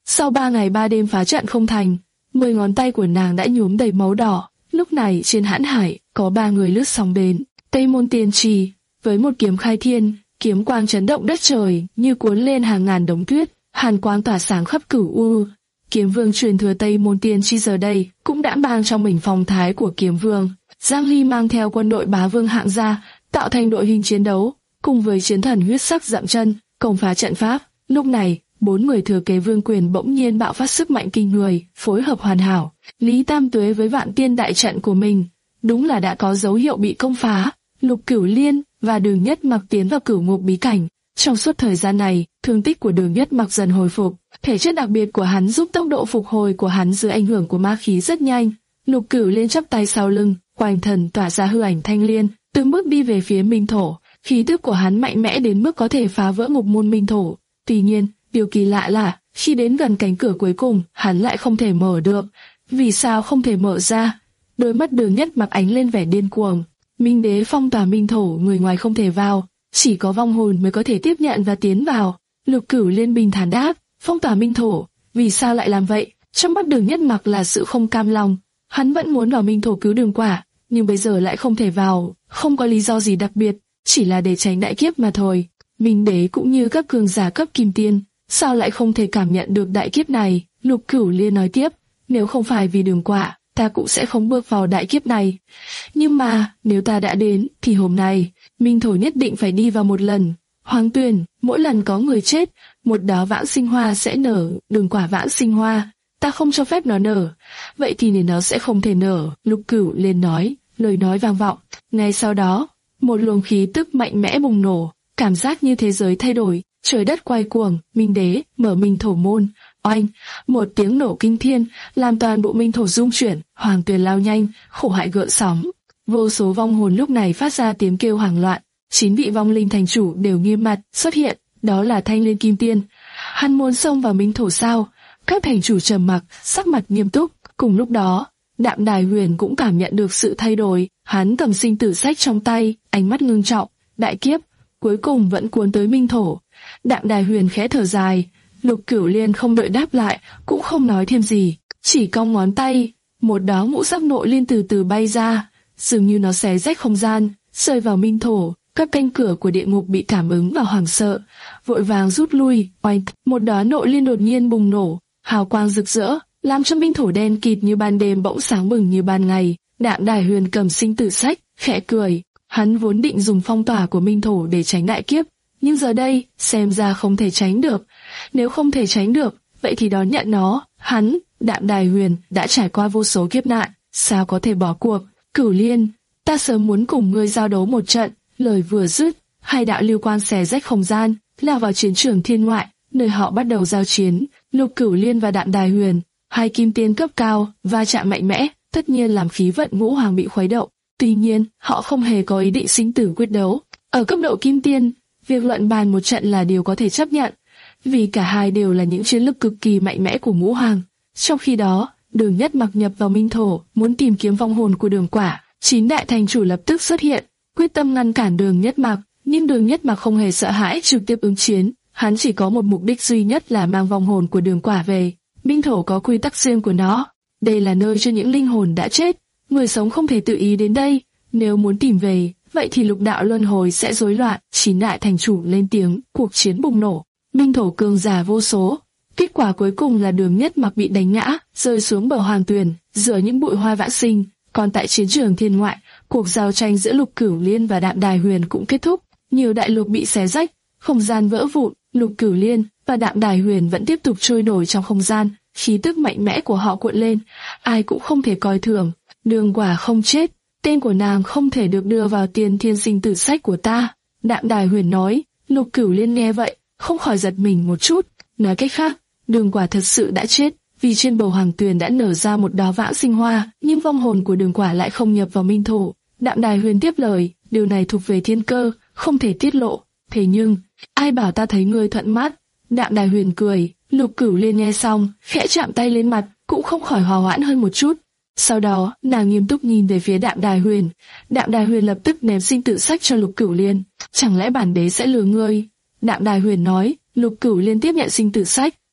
Sau ba ngày ba đêm phá trận không thành, mười ngón tay của nàng đã nhuốm đầy máu đỏ. Lúc này trên hãn hải có ba người lướt sóng đến. Tây Môn Tiên Trì với một kiếm khai thiên, kiếm quang chấn động đất trời như cuốn lên hàng ngàn đống tuyết, hàn quang tỏa sáng khắp cửu u. Kiếm Vương truyền thừa Tây Môn Tiên Trì giờ đây cũng đã mang trong mình phong thái của Kiếm Vương. Giang Ly mang theo quân đội bá vương hạng gia, tạo thành đội hình chiến đấu, cùng với chiến thần huyết sắc dậm chân, công phá trận pháp. Lúc này, bốn người thừa kế vương quyền bỗng nhiên bạo phát sức mạnh kinh người, phối hợp hoàn hảo. Lý Tam Tuế với vạn tiên đại trận của mình, đúng là đã có dấu hiệu bị công phá. Lục Cửu Liên và Đường Nhất Mặc tiến vào cửu ngục bí cảnh. Trong suốt thời gian này, thương tích của Đường Nhất Mặc dần hồi phục, thể chất đặc biệt của hắn giúp tốc độ phục hồi của hắn dưới ảnh hưởng của ma khí rất nhanh. Lục Cửu Liên chắp tay sau lưng, quanh thần tỏa ra hư ảnh thanh liên, từng bước đi về phía Minh Thổ. Khí tức của hắn mạnh mẽ đến mức có thể phá vỡ ngục môn Minh Thổ. Tuy nhiên, điều kỳ lạ là khi đến gần cánh cửa cuối cùng, hắn lại không thể mở được. Vì sao không thể mở ra? Đôi mắt Đường Nhất Mặc ánh lên vẻ điên cuồng. Minh Đế phong tỏa Minh Thổ, người ngoài không thể vào, chỉ có vong hồn mới có thể tiếp nhận và tiến vào. Lục Cửu Liên bình thản đáp, phong tỏa Minh Thổ, vì sao lại làm vậy? Trong mắt Đường Nhất Mặc là sự không cam lòng. Hắn vẫn muốn vào Minh Thổ cứu Đường Quả, nhưng bây giờ lại không thể vào, không có lý do gì đặc biệt, chỉ là để tránh đại kiếp mà thôi. Minh Đế cũng như các cường giả cấp kim tiên, sao lại không thể cảm nhận được đại kiếp này? Lục Cửu Liên nói tiếp, nếu không phải vì Đường Quả, ta cũng sẽ không bước vào đại kiếp này. Nhưng mà, nếu ta đã đến, thì hôm nay, Minh Thổ nhất định phải đi vào một lần. Hoàng Tuyền, mỗi lần có người chết, một đóa vãng sinh hoa sẽ nở. Đường Quả vãng sinh hoa, ta không cho phép nó nở, vậy thì nên nó sẽ không thể nở. Lục Cửu Liên nói, lời nói vang vọng. Ngay sau đó, một luồng khí tức mạnh mẽ bùng nổ, cảm giác như thế giới thay đổi, trời đất quay cuồng. Minh Đế mở Minh Thổ môn, oanh, một tiếng nổ kinh thiên, làm toàn bộ Minh Thổ rung chuyển. Hoàng Tuyền lao nhanh, khổ hại gợn sóng. Vô số vong hồn lúc này phát ra tiếng kêu hoảng loạn. Chín vị vong linh thành chủ đều nghiêm mặt xuất hiện, đó là Thanh Liên Kim Tiên. Hắn muốn xông vào Minh Thổ sao? Các thành chủ trầm mặc, sắc mặt nghiêm túc. Cùng lúc đó, Đạm Đài Huyền cũng cảm nhận được sự thay đổi. Hắn cầm sinh tử sách trong tay, ánh mắt ngưng trọng. Đại kiếp cuối cùng vẫn cuốn tới Minh Thổ. Đạm Đài Huyền khẽ thở dài. Lục Cửu Liên không đợi đáp lại, cũng không nói thêm gì, chỉ cong ngón tay. Một đóa ngũ sắc nội liên từ từ bay ra, dường như nó xé rách không gian, rơi vào Minh Thổ. Các cánh cửa của địa ngục bị cảm ứng và hoảng sợ, vội vàng rút lui. Oanh, một đóa nội liên đột nhiên bùng nổ, hào quang rực rỡ, làm cho Minh Thổ đen kịt như ban đêm bỗng sáng bừng như ban ngày. Đạm Đài Huyền cầm sinh tử sách, khẽ cười. Hắn vốn định dùng phong tỏa của Minh Thổ để tránh đại kiếp, nhưng giờ đây xem ra không thể tránh được. Nếu không thể tránh được, vậy thì đón nhận nó. Hắn, Đạm Đài Huyền, đã trải qua vô số kiếp nạn, sao có thể bỏ cuộc? Cửu Liên, ta sớm muốn cùng ngươi giao đấu một trận. Lời vừa dứt, hai đạo lưu quang xé rách không gian, lao vào chiến trường thiên ngoại, nơi họ bắt đầu giao chiến. Lục Cửu Liên và Đạm Đài Huyền, hai kim tiên cấp cao, va chạm mạnh mẽ, tất nhiên làm khí vận ngũ hoàng bị khuấy động. Tuy nhiên, họ không hề có ý định sinh tử quyết đấu. Ở cấp độ kim tiên, việc luận bàn một trận là điều có thể chấp nhận, vì cả hai đều là những chiến lực cực kỳ mạnh mẽ của ngũ hoàng. Trong khi đó, Đường Nhất Mặc nhập vào Minh Thổ, muốn tìm kiếm vong hồn của Đường Quả. Chín đại thành chủ lập tức xuất hiện, quyết tâm ngăn cản Đường Nhất Mặc, nhưng Đường Nhất Mặc không hề sợ hãi, trực tiếp ứng chiến. Hắn chỉ có một mục đích duy nhất là mang vong hồn của Đường Quả về. Minh Thổ có quy tắc riêng của nó, đây là nơi cho những linh hồn đã chết, người sống không thể tự ý đến đây. Nếu muốn tìm về, vậy thì lục đạo luân hồi sẽ rối loạn. Chín đại thành chủ lên tiếng, cuộc chiến bùng nổ. Minh Thổ cường giả vô số. Kết quả cuối cùng là Đường Nhất Mặc bị đánh ngã, rơi xuống bờ Hoàng Tuyền, giữa những bụi hoa vãng sinh. Còn tại chiến trường thiên ngoại, cuộc giao tranh giữa Lục Cửu Liên và Đạm Đài Huyền cũng kết thúc. Nhiều đại lục bị xé rách, không gian vỡ vụn. Lục Cửu Liên và Đạm Đài Huyền vẫn tiếp tục trôi nổi trong không gian, khí tức mạnh mẽ của họ cuộn lên, ai cũng không thể coi thường. Đường Quả không chết, tên của nàng không thể được đưa vào tiền thiên sinh tử sách của ta. Đạm Đài Huyền nói. Lục Cửu Liên nghe vậy, không khỏi giật mình một chút. Nói cách khác, Đường Quả thật sự đã chết, vì trên bầu Hoàng Tuyền đã nở ra một đóa vãng sinh hoa, nhưng vong hồn của Đường Quả lại không nhập vào Minh Thổ. Đạm Đài Huyền tiếp lời, điều này thuộc về thiên cơ, không thể tiết lộ. Thế nhưng, ai bảo ta thấy ngươi thuận mắt? Đạm Đài Huyền cười. Lục Cửu Liên nghe xong, khẽ chạm tay lên mặt, cũng không khỏi hòa hoãn hơn một chút. Sau đó, nàng nghiêm túc nhìn về phía Đạm Đài Huyền. Đạm Đài Huyền lập tức ném sinh tử sách cho Lục Cửu Liên. Chẳng lẽ bản đế sẽ lừa ngươi? Đạm Đài Huyền nói. Lục Cửu Liên tiếp nhận sinh tử sách,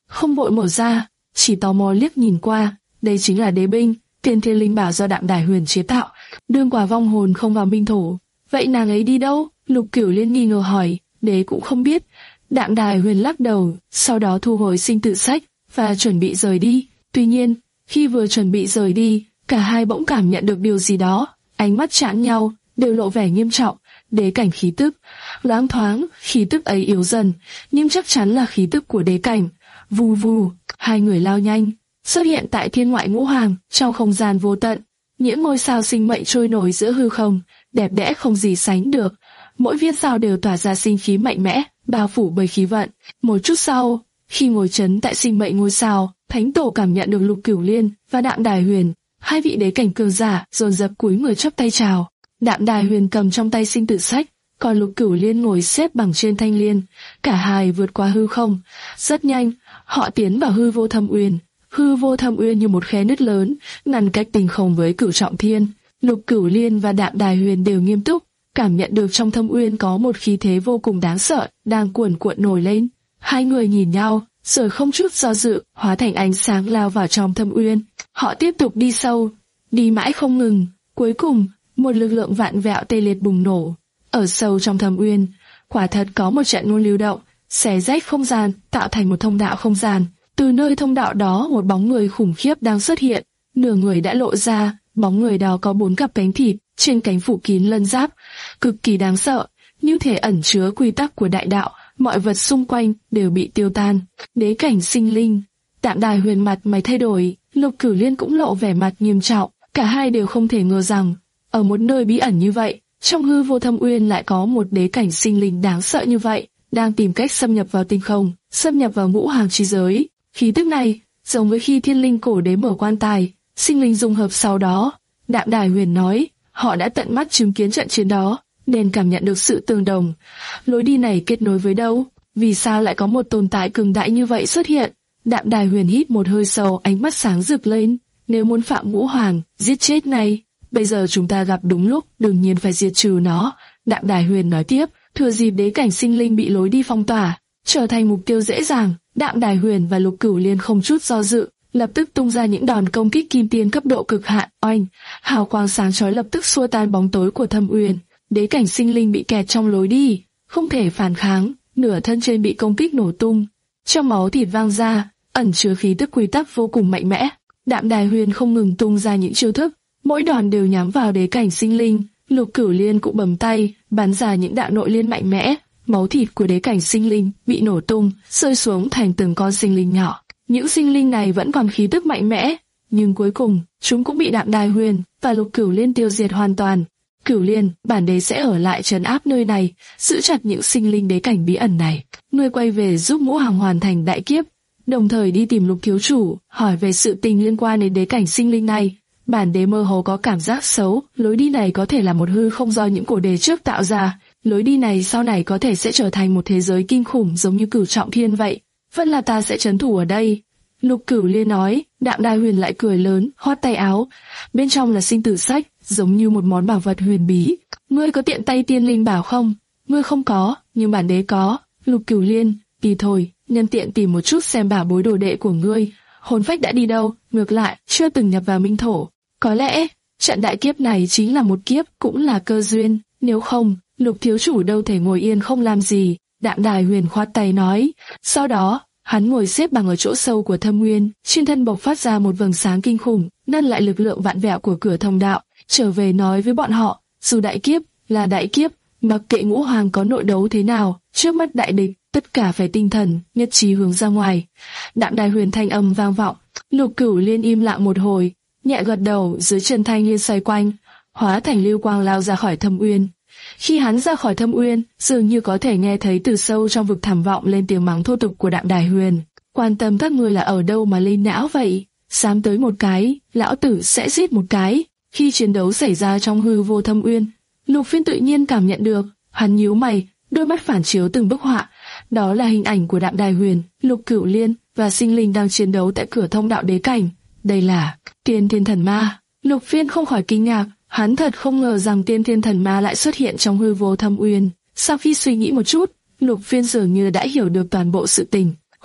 không vội mở ra, chỉ tò mò liếc nhìn qua. Đây chính là đế binh, Tiên Thiên Linh Bảo do Đạm Đài Huyền chế tạo. Đương quả vong hồn không vào minh thổ, vậy nàng ấy đi đâu? Lục Cửu Liên nghi ngờ hỏi. Đế cũng không biết. Đạm Đài Huyền lắc đầu, sau đó thu hồi sinh tử sách và chuẩn bị rời đi. Tuy nhiên, khi vừa chuẩn bị rời đi, cả hai bỗng cảm nhận được điều gì đó, ánh mắt chạm nhau, đều lộ vẻ nghiêm trọng. Đế cảnh khí tức, loáng thoáng, khí tức ấy yếu dần, nhưng chắc chắn là khí tức của đế cảnh. Vù vù, hai người lao nhanh, xuất hiện tại thiên ngoại ngũ hoàng, trong không gian vô tận. Những ngôi sao sinh mệnh trôi nổi giữa hư không, đẹp đẽ không gì sánh được. Mỗi viên sao đều tỏa ra sinh khí mạnh mẽ, bao phủ bởi khí vận. Một chút sau, khi ngồi trấn tại sinh mệnh ngôi sao, Thánh Tổ cảm nhận được Lục Cửu Liên và Đạm Đài Huyền, hai vị đế cảnh cường giả dồn dập cúi người chắp tay chào. Đạm Đài Huyền cầm trong tay sinh tử sách, còn Lục Cửu Liên ngồi xếp bằng trên thanh liên. Cả hai vượt qua hư không, rất nhanh, họ tiến vào hư vô thâm uyên. Hư vô thâm uyên như một khe nứt lớn, ngăn cách tinh không với Cửu Trọng Thiên. Lục Cửu Liên và Đạm Đài Huyền đều nghiêm túc, cảm nhận được trong thâm uyên có một khí thế vô cùng đáng sợ đang cuồn cuộn nổi lên. Hai người nhìn nhau, rồi không chút do dự, hóa thành ánh sáng lao vào trong thâm uyên. Họ tiếp tục đi sâu, đi mãi không ngừng. Cuối cùng, một lực lượng vạn vẹo tê liệt bùng nổ. Ở sâu trong thâm uyên, quả thật có một trận ngôn lưu động, xé rách không gian, tạo thành một thông đạo không gian. Từ nơi thông đạo đó, một bóng người khủng khiếp đang xuất hiện. Nửa người đã lộ ra, bóng người đó có bốn cặp cánh thịt, trên cánh phủ kín lân giáp, cực kỳ đáng sợ, như thể ẩn chứa quy tắc của đại đạo. Mọi vật xung quanh đều bị tiêu tan. Đế cảnh sinh linh. Đạm Đài Huyền mặt mày thay đổi, Lục Cửu Liên cũng lộ vẻ mặt nghiêm trọng. Cả hai đều không thể ngờ rằng, ở một nơi bí ẩn như vậy, trong hư vô thâm uyên lại có một đế cảnh sinh linh đáng sợ như vậy, đang tìm cách xâm nhập vào tinh không, xâm nhập vào ngũ hàng chi giới. Khí tức này, giống với khi Thiên Linh cổ đế mở quan tài, sinh linh dung hợp sau đó. Đạm Đài Huyền nói, họ đã tận mắt chứng kiến trận chiến đó, nên cảm nhận được sự tương đồng. Lối đi này kết nối với đâu? Vì sao lại có một tồn tại cường đại như vậy xuất hiện? Đạm Đài Huyền hít một hơi sâu, ánh mắt sáng rực lên. Nếu muốn phạm ngũ hoàng, giết chết này, bây giờ chúng ta gặp đúng lúc, đương nhiên phải diệt trừ nó. Đạm Đài Huyền nói tiếp, thừa dịp đế cảnh sinh linh bị lối đi phong tỏa, trở thành mục tiêu dễ dàng. Đạm Đài Huyền và Lục Cửu Liên không chút do dự, lập tức tung ra những đòn công kích kim tiên cấp độ cực hạn. Oanh, hào quang sáng chói lập tức xua tan bóng tối của thâm uyên. Đế cảnh sinh linh bị kẹt trong lối đi, không thể phản kháng, nửa thân trên bị công kích nổ tung, trong máu thịt vang ra, ẩn chứa khí tức quy tắc vô cùng mạnh mẽ. Đạm Đài Huyền không ngừng tung ra những chiêu thức, mỗi đòn đều nhắm vào đế cảnh sinh linh. Lục Cửu Liên cũng bấm tay, bắn ra những đạo nội liên mạnh mẽ. Máu thịt của đế cảnh sinh linh bị nổ tung, rơi xuống thành từng con sinh linh nhỏ. Những sinh linh này vẫn còn khí tức mạnh mẽ, nhưng cuối cùng chúng cũng bị Đạm Đài Huyền và Lục Cửu Liên tiêu diệt hoàn toàn. Cửu Liên, bản đế sẽ ở lại trấn áp nơi này, giữ chặt những sinh linh đế cảnh bí ẩn này. Ngươi quay về giúp ngũ hoàng hoàn thành đại kiếp, đồng thời đi tìm Lục thiếu chủ, hỏi về sự tình liên quan đến đế cảnh sinh linh này. Bản đế mơ hồ có cảm giác xấu, lối đi này có thể là một hư không do những cổ đế trước tạo ra. Lối đi này sau này có thể sẽ trở thành một thế giới kinh khủng giống như Cửu Trọng Thiên vậy. Vẫn là ta sẽ trấn thủ ở đây. Lục Cửu Liên nói. Đạm Đài Huyền lại cười lớn, khoát tay áo. Bên trong là sinh tử sách, giống như một món bảo vật huyền bí. Ngươi có tiện tay tiên linh bảo không? Ngươi không có, nhưng bản đế có. Lục Cửu Liên, đi thôi, nhân tiện tìm một chút xem bảo bối đồ đệ của ngươi. Hồn phách đã đi đâu? Ngược lại, chưa từng nhập vào minh thổ. Có lẽ, trận đại kiếp này chính là một kiếp, cũng là cơ duyên. Nếu không, Lục thiếu chủ đâu thể ngồi yên không làm gì. Đạm Đài Huyền khoát tay nói. Sau đó, hắn ngồi xếp bằng ở chỗ sâu của thâm nguyên, trên thân bộc phát ra một vầng sáng kinh khủng, nâng lại lực lượng vạn vẹo của cửa thông đạo, trở về nói với bọn họ, dù đại kiếp là đại kiếp, mặc kệ ngũ hoàng có nội đấu thế nào, trước mắt đại địch, tất cả phải tinh thần, nhất trí hướng ra ngoài. Đạm Đài Huyền thanh âm vang vọng, Lục Cửu Liên im lặng một hồi, nhẹ gật đầu, dưới chân thanh liên xoay quanh, hóa thành lưu quang lao ra khỏi thâm uyên. Khi hắn ra khỏi thâm uyên, dường như có thể nghe thấy từ sâu trong vực thẳm vọng lên tiếng mắng thô tục của Đạm Đài Huyền. Quan tâm các ngươi là ở đâu mà lên não vậy? Dám tới một cái, lão tử sẽ giết một cái. Khi chiến đấu xảy ra trong hư vô thâm uyên, Lục Phiên tự nhiên cảm nhận được, hắn nhíu mày, đôi mắt phản chiếu từng bức họa. Đó là hình ảnh của Đạm Đài Huyền, Lục Cửu Liên và sinh linh đang chiến đấu tại cửa thông đạo đế cảnh. Đây là Tiên Thiên Thần Ma. Lục Phiên không khỏi kinh ngạc. Hắn thật không ngờ rằng Tiên Thiên Thần Ma lại xuất hiện trong hư vô thâm uyên. Sau khi suy nghĩ một chút, Lục Phiên dường như đã hiểu được toàn bộ sự tình.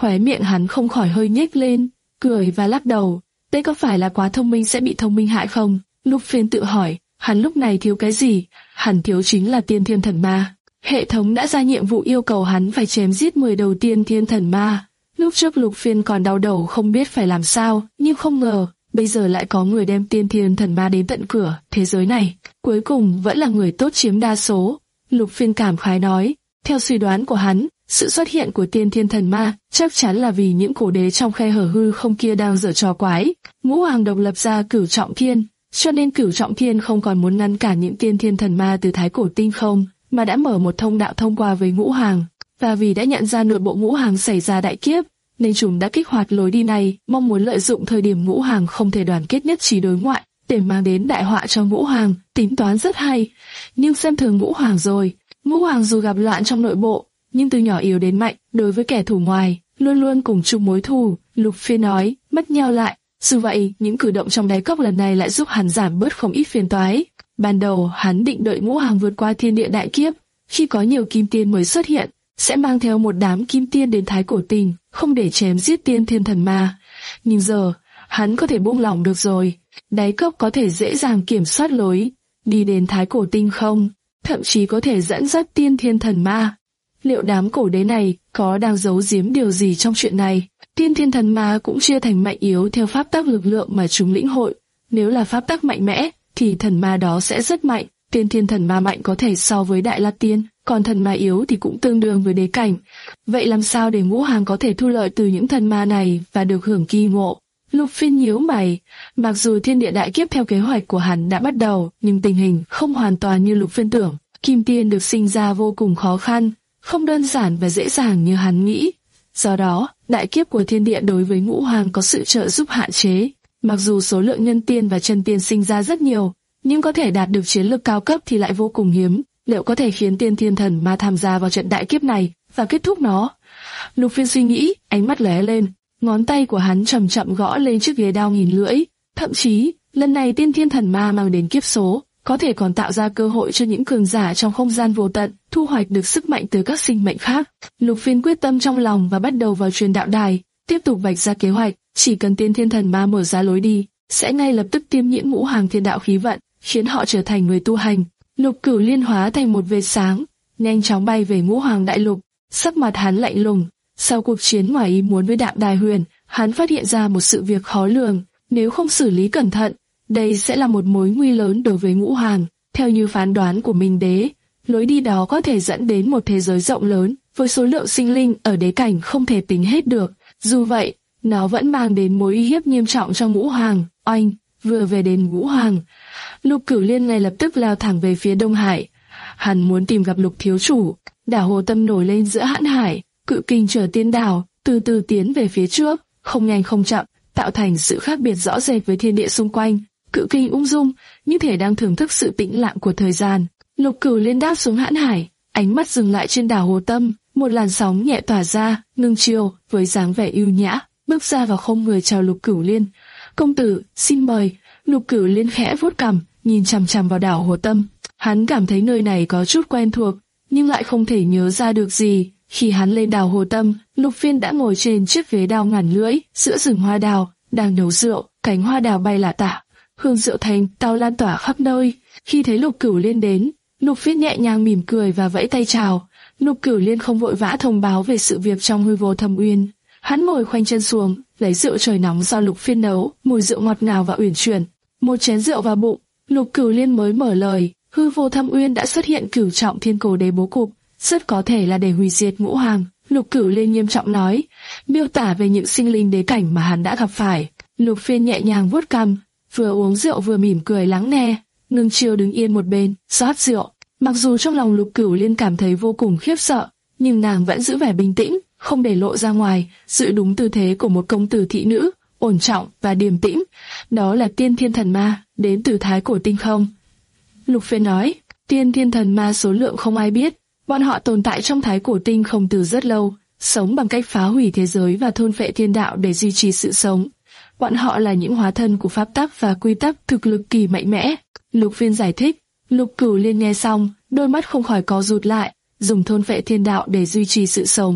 Khóe miệng hắn không khỏi hơi nhếch lên, cười và lắc đầu. Đây có phải là quá thông minh sẽ bị thông minh hại không? Lục Phiên tự hỏi, hắn lúc này thiếu cái gì? Hắn thiếu chính là tiên thiên thần ma. Hệ thống đã ra nhiệm vụ yêu cầu hắn phải chém giết mười đầu tiên thiên thần ma. Lúc trước Lục Phiên còn đau đầu không biết phải làm sao, nhưng không ngờ, bây giờ lại có người đem tiên thiên thần ma đến tận cửa thế giới này. Cuối cùng vẫn là người tốt chiếm đa số. Lục Phiên cảm khái nói, theo suy đoán của hắn, sự xuất hiện của tiên thiên thần ma chắc chắn là vì những cổ đế trong khe hở hư không kia đang giở trò quái. Ngũ Hoàng độc lập ra Cửu Trọng Thiên, cho nên Cửu Trọng Thiên không còn muốn ngăn cản những tiên thiên thần ma từ thái cổ tinh không, mà đã mở một thông đạo thông qua với Ngũ Hoàng. Và vì đã nhận ra nội bộ Ngũ Hoàng xảy ra đại kiếp, nên chúng đã kích hoạt lối đi này, mong muốn lợi dụng thời điểm Ngũ Hoàng không thể đoàn kết nhất trí đối ngoại để mang đến đại họa cho Ngũ Hoàng. Tính toán rất hay, nhưng xem thường Ngũ Hoàng rồi. Ngũ Hoàng dù gặp loạn trong nội bộ, nhưng từ nhỏ yếu đến mạnh, đối với kẻ thù ngoài, luôn luôn cùng chung mối thù. Lục Phiên nói, mắt nheo lại. Dù vậy, những cử động trong đáy cốc lần này lại giúp hắn giảm bớt không ít phiền toái. Ban đầu, hắn định đợi Ngũ Hoàng vượt qua thiên địa đại kiếp, khi có nhiều kim tiên mới xuất hiện, sẽ mang theo một đám kim tiên đến thái cổ tinh, không để chém giết tiên thiên thần ma. Nhưng giờ, hắn có thể buông lỏng được rồi. Đáy cốc có thể dễ dàng kiểm soát lối đi đến thái cổ tinh không, thậm chí có thể dẫn dắt tiên thiên thần ma. Liệu đám cổ đế này có đang giấu giếm điều gì trong chuyện này? Tiên thiên thần ma cũng chia thành mạnh yếu theo pháp tắc lực lượng mà chúng lĩnh hội. Nếu là pháp tắc mạnh mẽ, thì thần ma đó sẽ rất mạnh. Tiên thiên thần ma mạnh có thể so với Đại La Tiên, còn thần ma yếu thì cũng tương đương với đế cảnh. Vậy làm sao để Ngũ Hoàng có thể thu lợi từ những thần ma này và được hưởng kỳ ngộ? Lục Phiên nhíu mày. Mặc dù thiên địa đại kiếp theo kế hoạch của hắn đã bắt đầu, nhưng tình hình không hoàn toàn như Lục Phiên tưởng. Kim tiên được sinh ra vô cùng khó khăn, không đơn giản và dễ dàng như hắn nghĩ. Do đó, đại kiếp của thiên địa đối với Ngũ Hoàng có sự trợ giúp hạn chế. Mặc dù số lượng nhân tiên và chân tiên sinh ra rất nhiều, nhưng có thể đạt được chiến lược cao cấp thì lại vô cùng hiếm. Liệu có thể khiến tiên thiên thần ma tham gia vào trận đại kiếp này và kết thúc nó? Lục Phiên suy nghĩ, ánh mắt lóe lên, ngón tay của hắn chậm chậm gõ lên chiếc ghế đao nghìn lưỡi. Thậm chí, lần này tiên thiên thần ma mang đến kiếp số, có thể còn tạo ra cơ hội cho những cường giả trong không gian vô tận thu hoạch được sức mạnh từ các sinh mệnh khác. Lục Phiên quyết tâm trong lòng và bắt đầu vào truyền đạo đài, tiếp tục vạch ra kế hoạch. Chỉ cần tiên thiên thần ma mở ra lối đi, sẽ ngay lập tức tiêm nhiễm Ngũ Hoàng thiên đạo khí vận, khiến họ trở thành người tu hành. Lục Cửu Liên hóa thành một vệt sáng, nhanh chóng bay về Ngũ Hoàng đại lục. Sắc mặt hắn lạnh lùng. Sau cuộc chiến ngoài ý muốn với Đạm Đài Huyền, hắn phát hiện ra một sự việc khó lường. Nếu không xử lý cẩn thận, đây sẽ là một mối nguy lớn đối với Ngũ Hoàng. Theo như phán đoán của Minh Đế, lối đi đó có thể dẫn đến một thế giới rộng lớn, với số lượng sinh linh ở đế cảnh không thể tính hết được. Dù vậy, nó vẫn mang đến mối uy hiếp nghiêm trọng cho Ngũ Hoàng. Oanh, vừa về đến Ngũ Hoàng, Lục Cửu Liên ngay lập tức lao thẳng về phía Đông Hải. Hắn muốn tìm gặp Lục thiếu chủ. Đảo Hồ Tâm nổi lên giữa hãn hải, cự kình chở tiên đảo, từ từ tiến về phía trước, không nhanh không chậm, tạo thành sự khác biệt rõ rệt với thiên địa xung quanh. Cự kình ung dung, như thể đang thưởng thức sự tĩnh lặng của thời gian. Lục Cửu Liên đáp xuống hãn hải, ánh mắt dừng lại trên đảo Hồ Tâm, một làn sóng nhẹ tỏa ra, ngưng chiều, với dáng vẻ ưu nhã, bước ra và không người chào Lục Cửu Liên. Công tử, xin mời. Lục Cửu Liên khẽ vuốt cằm, nhìn chằm chằm vào đảo Hồ Tâm. Hắn cảm thấy nơi này có chút quen thuộc, nhưng lại không thể nhớ ra được gì. Khi hắn lên đảo Hồ Tâm, Lục Phiên đã ngồi trên chiếc ghế đao ngàn lưỡi, giữa rừng hoa đào, đang nấu rượu. Cánh hoa đào bay lả tả, hương rượu thành tao lan tỏa khắp nơi. Khi thấy Lục Cửu Liên đến, Lục Phiên nhẹ nhàng mỉm cười và vẫy tay chào. Lục Cửu Liên không vội vã thông báo về sự việc trong Hư Vô Thâm Uyên. Hắn ngồi khoanh chân xuống, lấy rượu trời nóng do Lục Phiên nấu, mùi rượu ngọt ngào và uyển chuyển. Một chén rượu vào bụng, Lục Cửu Liên mới mở lời. Hư Vô Thâm Uyên đã xuất hiện Cửu Trọng Thiên cổ đế bố cục, rất có thể là để hủy diệt Ngũ Hoàng. Lục Cửu Liên nghiêm trọng nói, miêu tả về những sinh linh đế cảnh mà hắn đã gặp phải. Lục Phiên nhẹ nhàng vuốt cằm, vừa uống rượu vừa mỉm cười lắng nghe. Ngưng Chiêu đứng yên một bên, rót rượu. Mặc dù trong lòng Lục Cửu Liên cảm thấy vô cùng khiếp sợ, nhưng nàng vẫn giữ vẻ bình tĩnh, không để lộ ra ngoài, giữ đúng tư thế của một công tử thị nữ, ổn trọng và điềm tĩnh. Đó là tiên thiên thần ma, đến từ thái cổ tinh không. Lục Phiên nói, tiên thiên thần ma số lượng không ai biết, bọn họ tồn tại trong thái cổ tinh không từ rất lâu, sống bằng cách phá hủy thế giới và thôn phệ thiên đạo để duy trì sự sống. Bọn họ là những hóa thân của pháp tắc và quy tắc thực lực kỳ mạnh mẽ. Lục Phiên giải thích. Lục Cửu Liên nghe xong, đôi mắt không khỏi co rụt lại. Dùng thôn phệ thiên đạo để duy trì sự sống,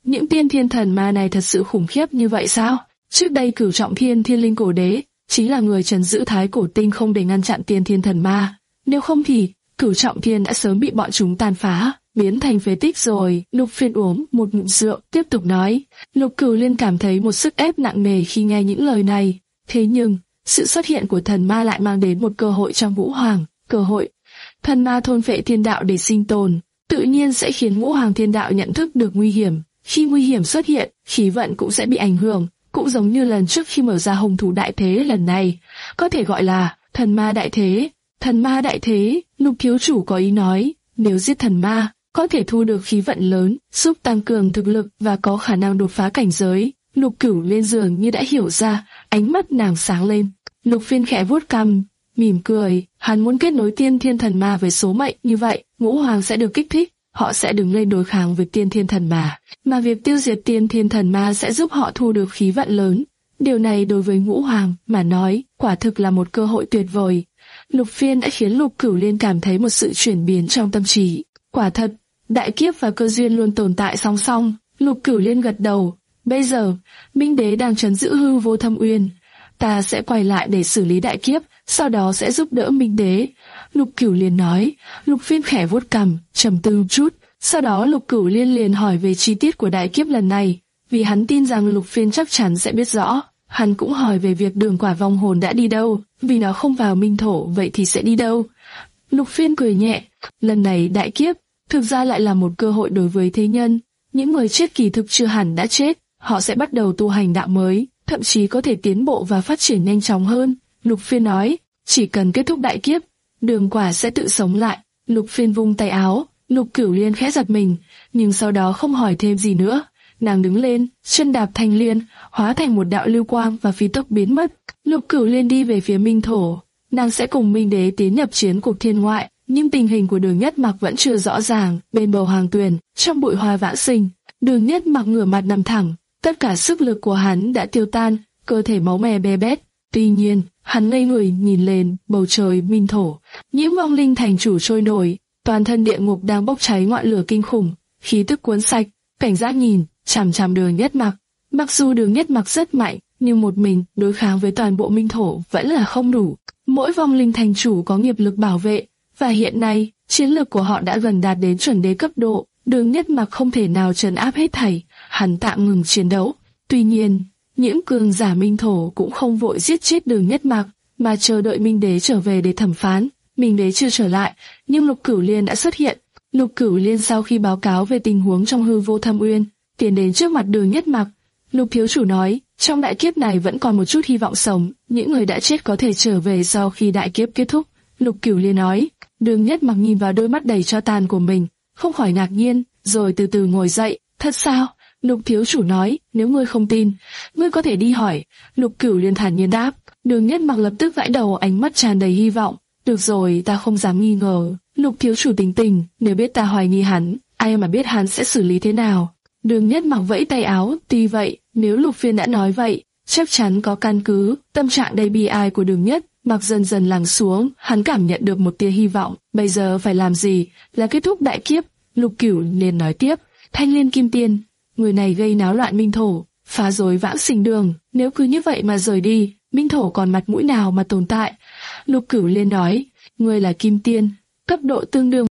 những tiên thiên thần ma này thật sự khủng khiếp như vậy sao? Trước đây Cửu Trọng Thiên Thiên Linh Cổ Đế chính là người trấn giữ Thái Cổ Tinh không để ngăn chặn tiên thiên thần ma. Nếu không thì Cửu Trọng Thiên đã sớm bị bọn chúng tàn phá, biến thành phế tích rồi. Lục Phiên uống một ngụm rượu, tiếp tục nói. Lục Cửu Liên cảm thấy một sức ép nặng nề khi nghe những lời này. Thế nhưng, sự xuất hiện của thần ma lại mang đến một cơ hội cho Ngũ Hoàng. Cơ hội. Thần ma thôn phệ thiên đạo để sinh tồn, tự nhiên sẽ khiến Ngũ Hoàng thiên đạo nhận thức được nguy hiểm. Khi nguy hiểm xuất hiện, khí vận cũng sẽ bị ảnh hưởng, cũng giống như lần trước khi mở ra hồng thú đại thế lần này, có thể gọi là thần ma đại thế. Thần ma đại thế, Lục thiếu chủ có ý nói, nếu giết thần ma, có thể thu được khí vận lớn, giúp tăng cường thực lực và có khả năng đột phá cảnh giới. Lục Cửu Liên dường như đã hiểu ra, ánh mắt nàng sáng lên. Lục Phiên khẽ vuốt cằm, mỉm cười, hắn muốn kết nối tiên thiên thần ma với số mệnh, như vậy, Ngũ Hoàng sẽ được kích thích, họ sẽ đứng lên đối kháng với tiên thiên thần ma, mà việc tiêu diệt tiên thiên thần ma sẽ giúp họ thu được khí vận lớn. Điều này đối với Ngũ Hoàng mà nói, quả thực là một cơ hội tuyệt vời. Lục Phiên đã khiến Lục Cửu Liên cảm thấy một sự chuyển biến trong tâm trí. Quả thật, đại kiếp và cơ duyên luôn tồn tại song song. Lục Cửu Liên gật đầu. Bây giờ, Minh Đế đang trấn giữ Hư Vô Thâm Uyên. Ta sẽ quay lại để xử lý đại kiếp, sau đó sẽ giúp đỡ Minh Đế. Lục Cửu Liên nói. Lục Phiên khẽ vuốt cằm, trầm tư chút. Sau đó Lục Cửu Liên liền hỏi về chi tiết của đại kiếp lần này, vì hắn tin rằng Lục Phiên chắc chắn sẽ biết rõ. Hắn cũng hỏi về việc Đường Quả vong hồn đã đi đâu, vì nó không vào minh thổ vậy thì sẽ đi đâu. Lục Phiên cười nhẹ, lần này đại kiếp, thực ra lại là một cơ hội đối với thế nhân. Những người chết kỳ thực chưa hẳn đã chết, họ sẽ bắt đầu tu hành đạo mới, thậm chí có thể tiến bộ và phát triển nhanh chóng hơn. Lục Phiên nói, chỉ cần kết thúc đại kiếp, Đường Quả sẽ tự sống lại. Lục Phiên vung tay áo, Lục Cửu Liên khẽ giật mình, nhưng sau đó không hỏi thêm gì nữa. Nàng đứng lên, chân đạp thanh liên, hóa thành một đạo lưu quang và phi tốc biến mất. Lục Cửu Liên đi về phía Minh thổ, nàng sẽ cùng Minh Đế tiến nhập chiến cuộc thiên ngoại, nhưng tình hình của Đường Nhất Mặc vẫn chưa rõ ràng. Bên bầu hoàng tuyền, trong bụi hoa vãng sinh, Đường Nhất Mặc ngửa mặt nằm thẳng, tất cả sức lực của hắn đã tiêu tan, cơ thể máu me be bét. Tuy nhiên, hắn ngây người nhìn lên bầu trời Minh thổ, những vong linh thành chủ trôi nổi, toàn thân địa ngục đang bốc cháy ngọn lửa kinh khủng, khí tức cuốn sạch. Cảnh giác nhìn chằm chằm Đường Nhất Mặc. Mặc dù Đường Nhất Mặc rất mạnh, nhưng một mình đối kháng với toàn bộ minh thổ vẫn là không đủ. Mỗi vong linh thành chủ có nghiệp lực bảo vệ, và hiện nay chiến lược của họ đã gần đạt đến chuẩn đế cấp độ. Đường Nhất Mặc không thể nào trấn áp hết thảy, hắn tạm ngừng chiến đấu. Tuy nhiên, những cường giả minh thổ cũng không vội giết chết Đường Nhất Mặc, mà chờ đợi Minh Đế trở về để thẩm phán. Minh Đế chưa trở lại, nhưng Lục Cửu Liên đã xuất hiện. Lục Cửu Liên sau khi báo cáo về tình huống trong Hư Vô Thâm Uyên, tiến đến trước mặt Đường Nhất Mặc. Lục thiếu chủ nói, trong đại kiếp này vẫn còn một chút hy vọng sống, những người đã chết có thể trở về sau khi đại kiếp kết thúc. Lục Cửu Liên nói. Đường Nhất Mặc nhìn vào đôi mắt đầy tro tàn của mình, không khỏi ngạc nhiên, rồi từ từ ngồi dậy. Thật sao? Lục thiếu chủ nói, nếu ngươi không tin, ngươi có thể đi hỏi. Lục Cửu Liên thản nhiên đáp. Đường Nhất Mặc lập tức gãi đầu, ánh mắt tràn đầy hy vọng. Được rồi, ta không dám nghi ngờ. Lục thiếu chủ tính tình, nếu biết ta hoài nghi hắn, ai mà biết hắn sẽ xử lý thế nào. Đường Nhất Mặc vẫy tay áo. Tuy vậy, nếu Lục Phiên đã nói vậy, chắc chắn có căn cứ. Tâm trạng đầy bi ai của Đường Nhất Mặc dần dần lắng xuống, hắn cảm nhận được một tia hy vọng. Bây giờ phải làm gì? Là kết thúc đại kiếp. Lục Cửu liền nói tiếp. Thanh Liên Kim Tiên, người này gây náo loạn minh thổ, phá rối vãng sinh đường. Nếu cứ như vậy mà rời đi, minh thổ còn mặt mũi nào mà tồn tại? Lục Cửu liền nói. Ngươi là Kim Tiên, cấp độ tương đương.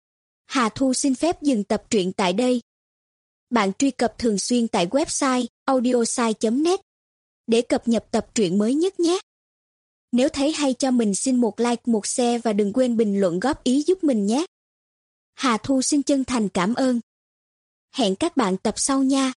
Hà Thu xin phép dừng tập truyện tại đây. Bạn truy cập thường xuyên tại website audiosai chấm net để cập nhật tập truyện mới nhất nhé. Nếu thấy hay cho mình xin một like, một share và đừng quên bình luận góp ý giúp mình nhé. Hà Thu xin chân thành cảm ơn. Hẹn các bạn tập sau nha.